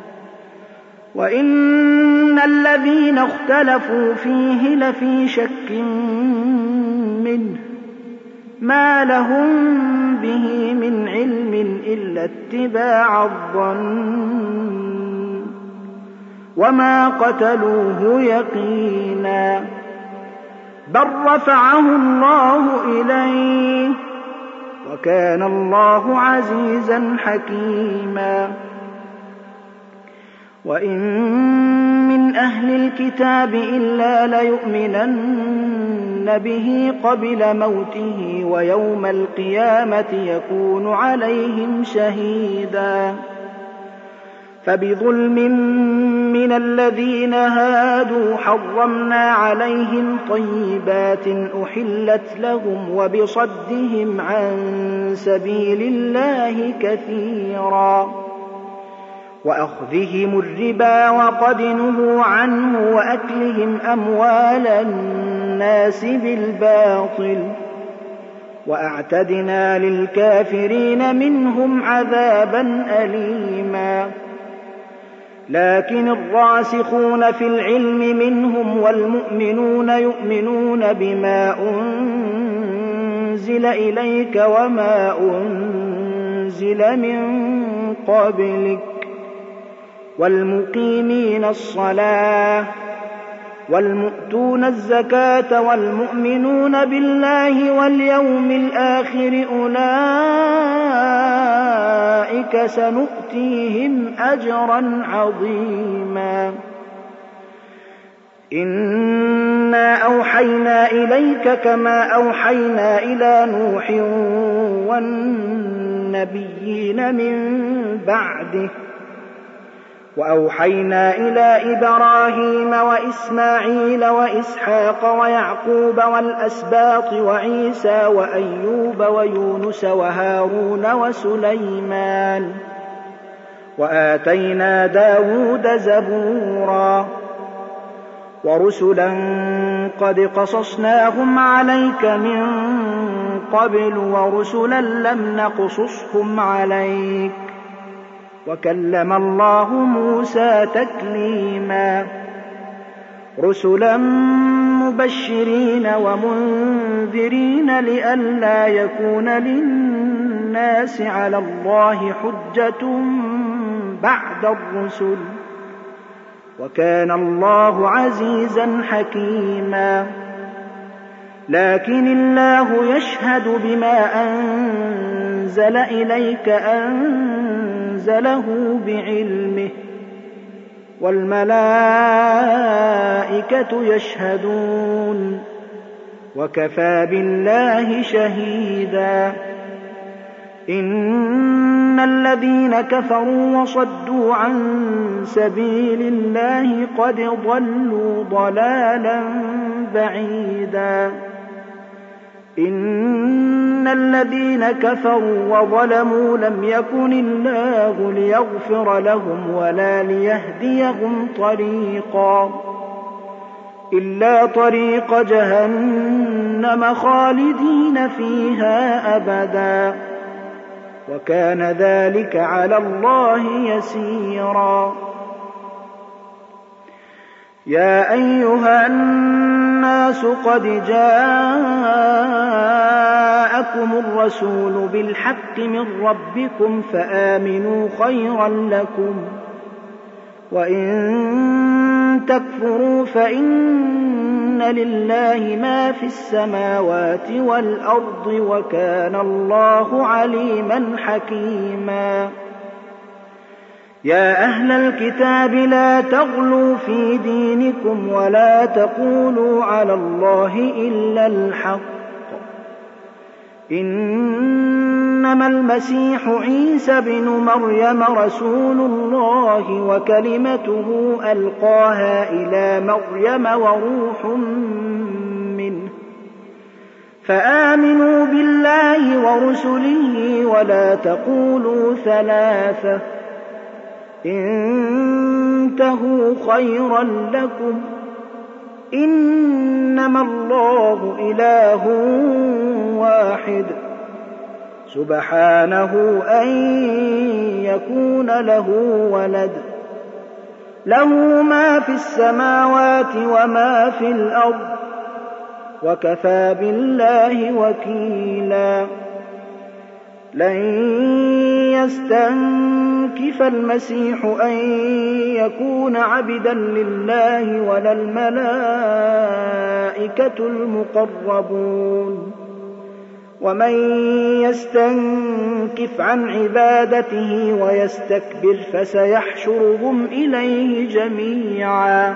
وإن الذين اختلفوا فيه لفي شك منه ما لهم به من علم إلا اتباع الظن وما قتلوه يقينا بل رفعه الله إليه وكان الله عزيزا حكيما وإن من أهل الكتاب إلا ليؤمنن به قبل موته ويوم القيامة يكون عليهم شهيدا فبظلم من الذين هادوا حرمنا عليهم طيبات أحلت لهم وبصدهم عن سبيل الله كثيرا وأخذهم الربا وقد نهوا عنه وأكلهم أموال الناس بالباطل وأعتدنا للكافرين منهم عذابا أليما لكن الراسخون في العلم منهم والمؤمنون يؤمنون بما أنزل إليك وما أنزل من قبلك والمقيمين الصلاة والمؤتون الزكاة والمؤمنون بالله واليوم الآخر أولئك سنؤتيهم أجرا عظيما إنا أوحينا إليك كما أوحينا إلى نوح والنبيين من بعده وأوحينا إلى إبراهيم وإسماعيل وإسحاق ويعقوب والأسباط وعيسى وأيوب ويونس وهارون وسليمان وآتينا داود زبورا ورسلا قد قصصناهم عليك من قبل ورسلا لم نقصصهم عليك وكلم الله موسى تكليما رسلا مبشرين ومنذرين لئلا يكون للناس على الله حجة بعد الرسل وكان الله عزيزا حكيما لكن الله يشهد بما أنزل إليك أنزله بعلمه والملائكة يشهدون وكفى بالله شهيدا إن الذين كفروا وصدوا عن سبيل الله قد ضلوا ضلالا بعيدا إن الذين كفروا وظلموا لم يكن الله ليغفر لهم ولا ليهديهم طريقا إلا طريق جهنم خالدين فيها أبدا وكان ذلك على الله يسيرا يا أيها الناس قد جاءكم الرسول بالحق من ربكم فآمنوا خيرا لكم وإن تكفروا فإن لله ما في السماوات والأرض وكان الله عليما حكيما يا أهل الكتاب لا تغلوا في دينكم ولا تقولوا على الله إلا الحق إنما المسيح عيسى بن مريم رسول الله وكلمته ألقاها إلى مريم وروح منه فآمنوا بالله ورسله ولا تقولوا ثلاثة انتهوا خيرا لكم إنما الله إله واحد سبحانه أن يكون له ولد له ما في السماوات وما في الأرض وكفى بالله وكيلا لن يستنكف المسيح أن يكون عبدا لله ولا الملائكة المقربون ومن يستنكف عن عبادته ويستكبر فسيحشرهم إليه جميعا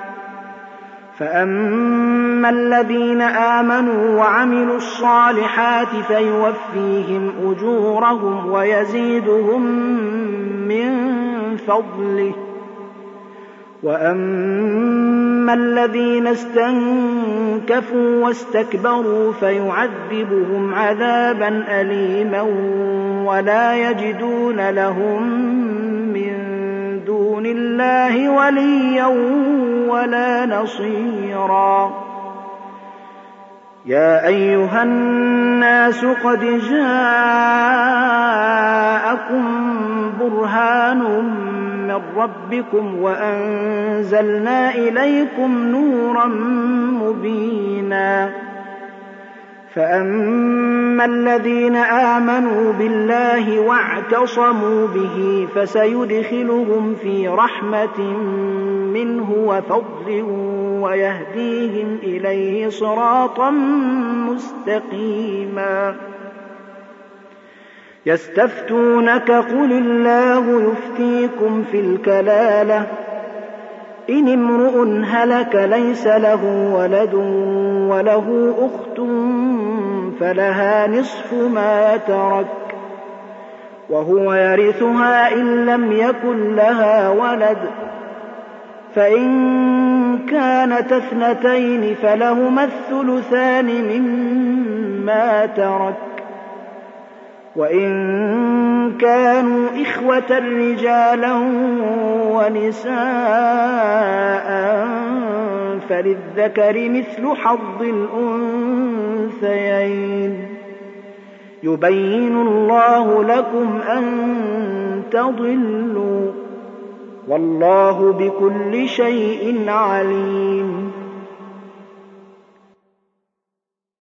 فأما الذين آمنوا وعملوا الصالحات فيوفيهم أجورهم ويزيدهم من فضله وأما الذين استنكفوا واستكبروا فيعذبهم عذابا أليما ولا يجدون لهم من دون الله وليا ولا نصيرا يا أيها الناس قد جاءكم برهان من ربكم وأنزلنا إليكم نورا مبينا فأما الذين آمنوا بالله واعتصموا به فسيدخلهم في رحمة منه وفضل ويهديهم إليه صراطا مستقيما يستفتونك قل الله يفتيكم في الكلالة إن امرؤ هلك ليس له ولد وله أخت فلها نصف ما ترك وهو يرثها إن لم يكن لها ولد فإن كانت اثنتين فلهما الثلثان مما ترك وإن كانوا إخوة رجالا ونساء فللذكر مثل حظ الأنثيين يبين الله لكم أن تضلوا والله بكل شيء عليم